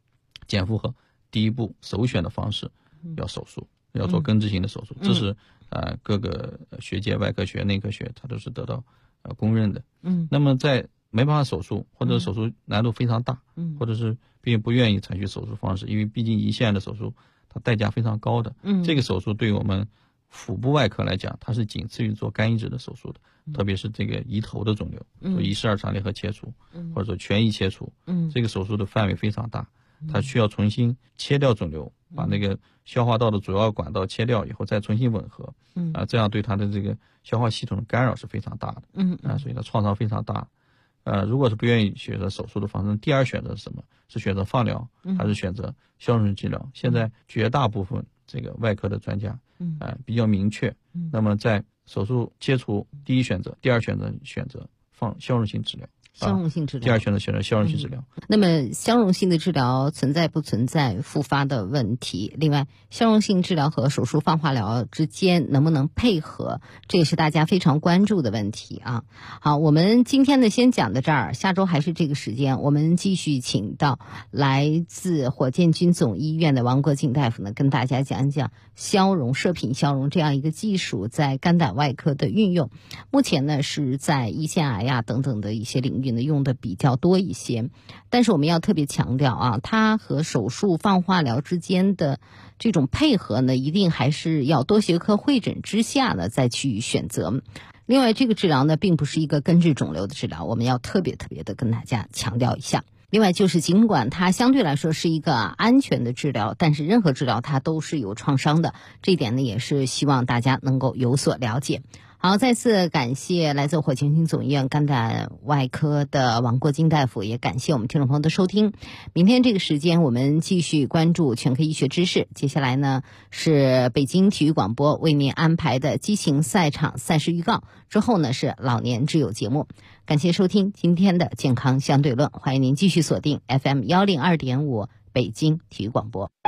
减负荷第一步首选的方式要手术，要做根治性的手术，这是各个学界外科学、内科学它都是得到公认的。那么在没办法手术或者手术难度非常大，或者是并不愿意采取手术方式，因为毕竟胰腺癌的手术它代价非常高的。这个手术对我们腹部外科来讲，它是仅次于做肝移植的手术的，特别是这个胰头的肿瘤，做胰室2肠联合切除，或者说全胰切除，这个手术的范围非常大，它需要重新切掉肿瘤，把那个消化道的主要管道切掉以后再重新吻合，这样对它的这个消化系统的干扰是非常大的，所以它创伤非常大。如果是不愿意选择手术的方式，第二选择是什么？是选择放疗，还是选择消融性治疗？现在绝大部分这个外科的专家，比较明确。那么在手术切除第一选择，第二选择选择放消融性治疗。 消融性治疗， 第二选择选择消融性治疗。 那么消融性的治疗存在不存在复发的问题？另外，消融性治疗和手术放化疗之间能不能配合？这也是大家非常关注的问题啊。好，我们今天呢先讲到这儿，下周还是这个时间，我们继续请到来自火箭军总医院的王国敬大夫呢，跟大家讲一讲射频消融这样一个技术在肝胆外科的运用。目前呢是在胰腺癌呀等等的一些领域用的比较多一些，但是我们要特别强调啊，它和手术放化疗之间的这种配合呢，一定还是要多学科会诊之下呢再去选择。另外，这个治疗呢并不是一个根治肿瘤的治疗，我们要特别的跟大家强调一下。另外就是尽管它相对来说是一个安全的治疗，但是任何治疗它都是有创伤的，这一点呢也是希望大家能够有所了解。好，再次感谢来自火箭军总医院肝胆外科的王国敬大夫，也感谢我们听众朋友的收听。明天这个时间我们继续关注全科医学知识，接下来呢是北京体育广播为您安排的激情赛场赛事预告，之后呢是老年之友节目。感谢收听今天的健康相对论，欢迎您继续锁定 FM 102.5北京体育广播。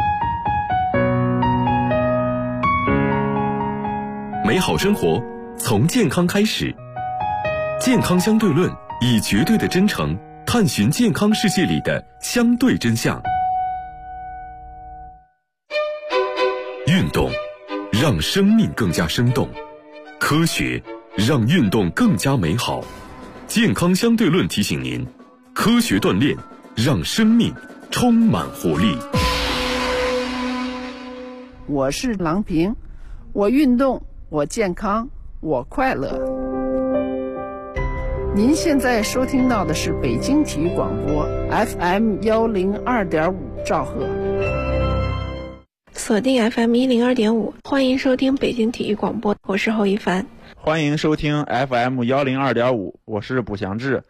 美好生活从健康开始，健康相对论以绝对的真诚探寻健康世界里的相对真相。运动让生命更加生动，科学让运动更加美好。健康相对论提醒您，科学锻炼让生命充满活力。 我是郎平，我运动，我健康，我快乐。您现在收听到的是北京体育广播 FM 102.5兆赫， 锁定 FM 102.5，欢迎收听北京体育广播，我是侯一凡。 欢迎收听 FM 102.5，我是卜祥志。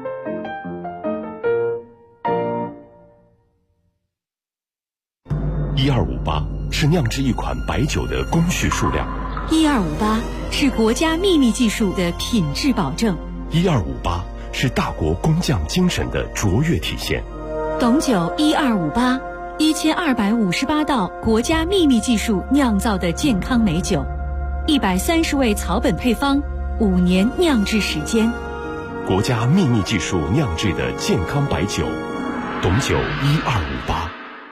1258是酿制一款白酒的工序数量 ，1258是国家秘密技术的品质保证 ，1258是大国工匠精神的卓越体现。 董酒1258，1258道国家秘密技术酿造的健康美酒，130味草本配方，5年酿制时间， 国家秘密技术酿制的健康白酒，董酒1258。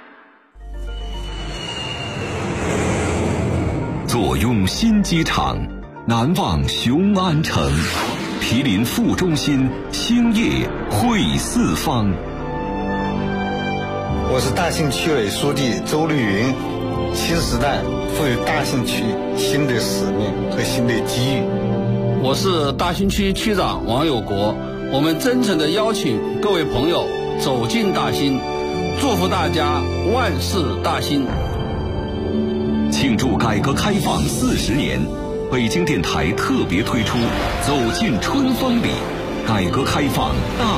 坐拥新机场，难忘雄安城，毗邻副中心，兴业汇四方。 我是大兴区委书记周绿云，新时代赋予大兴区新的使命和新的机遇。 我是大兴区区长王有国，我们真诚地邀请各位朋友走进大兴，祝福大家万事大兴。 庆祝改革开放40年，北京电台特别推出《走进春风里》改革开放大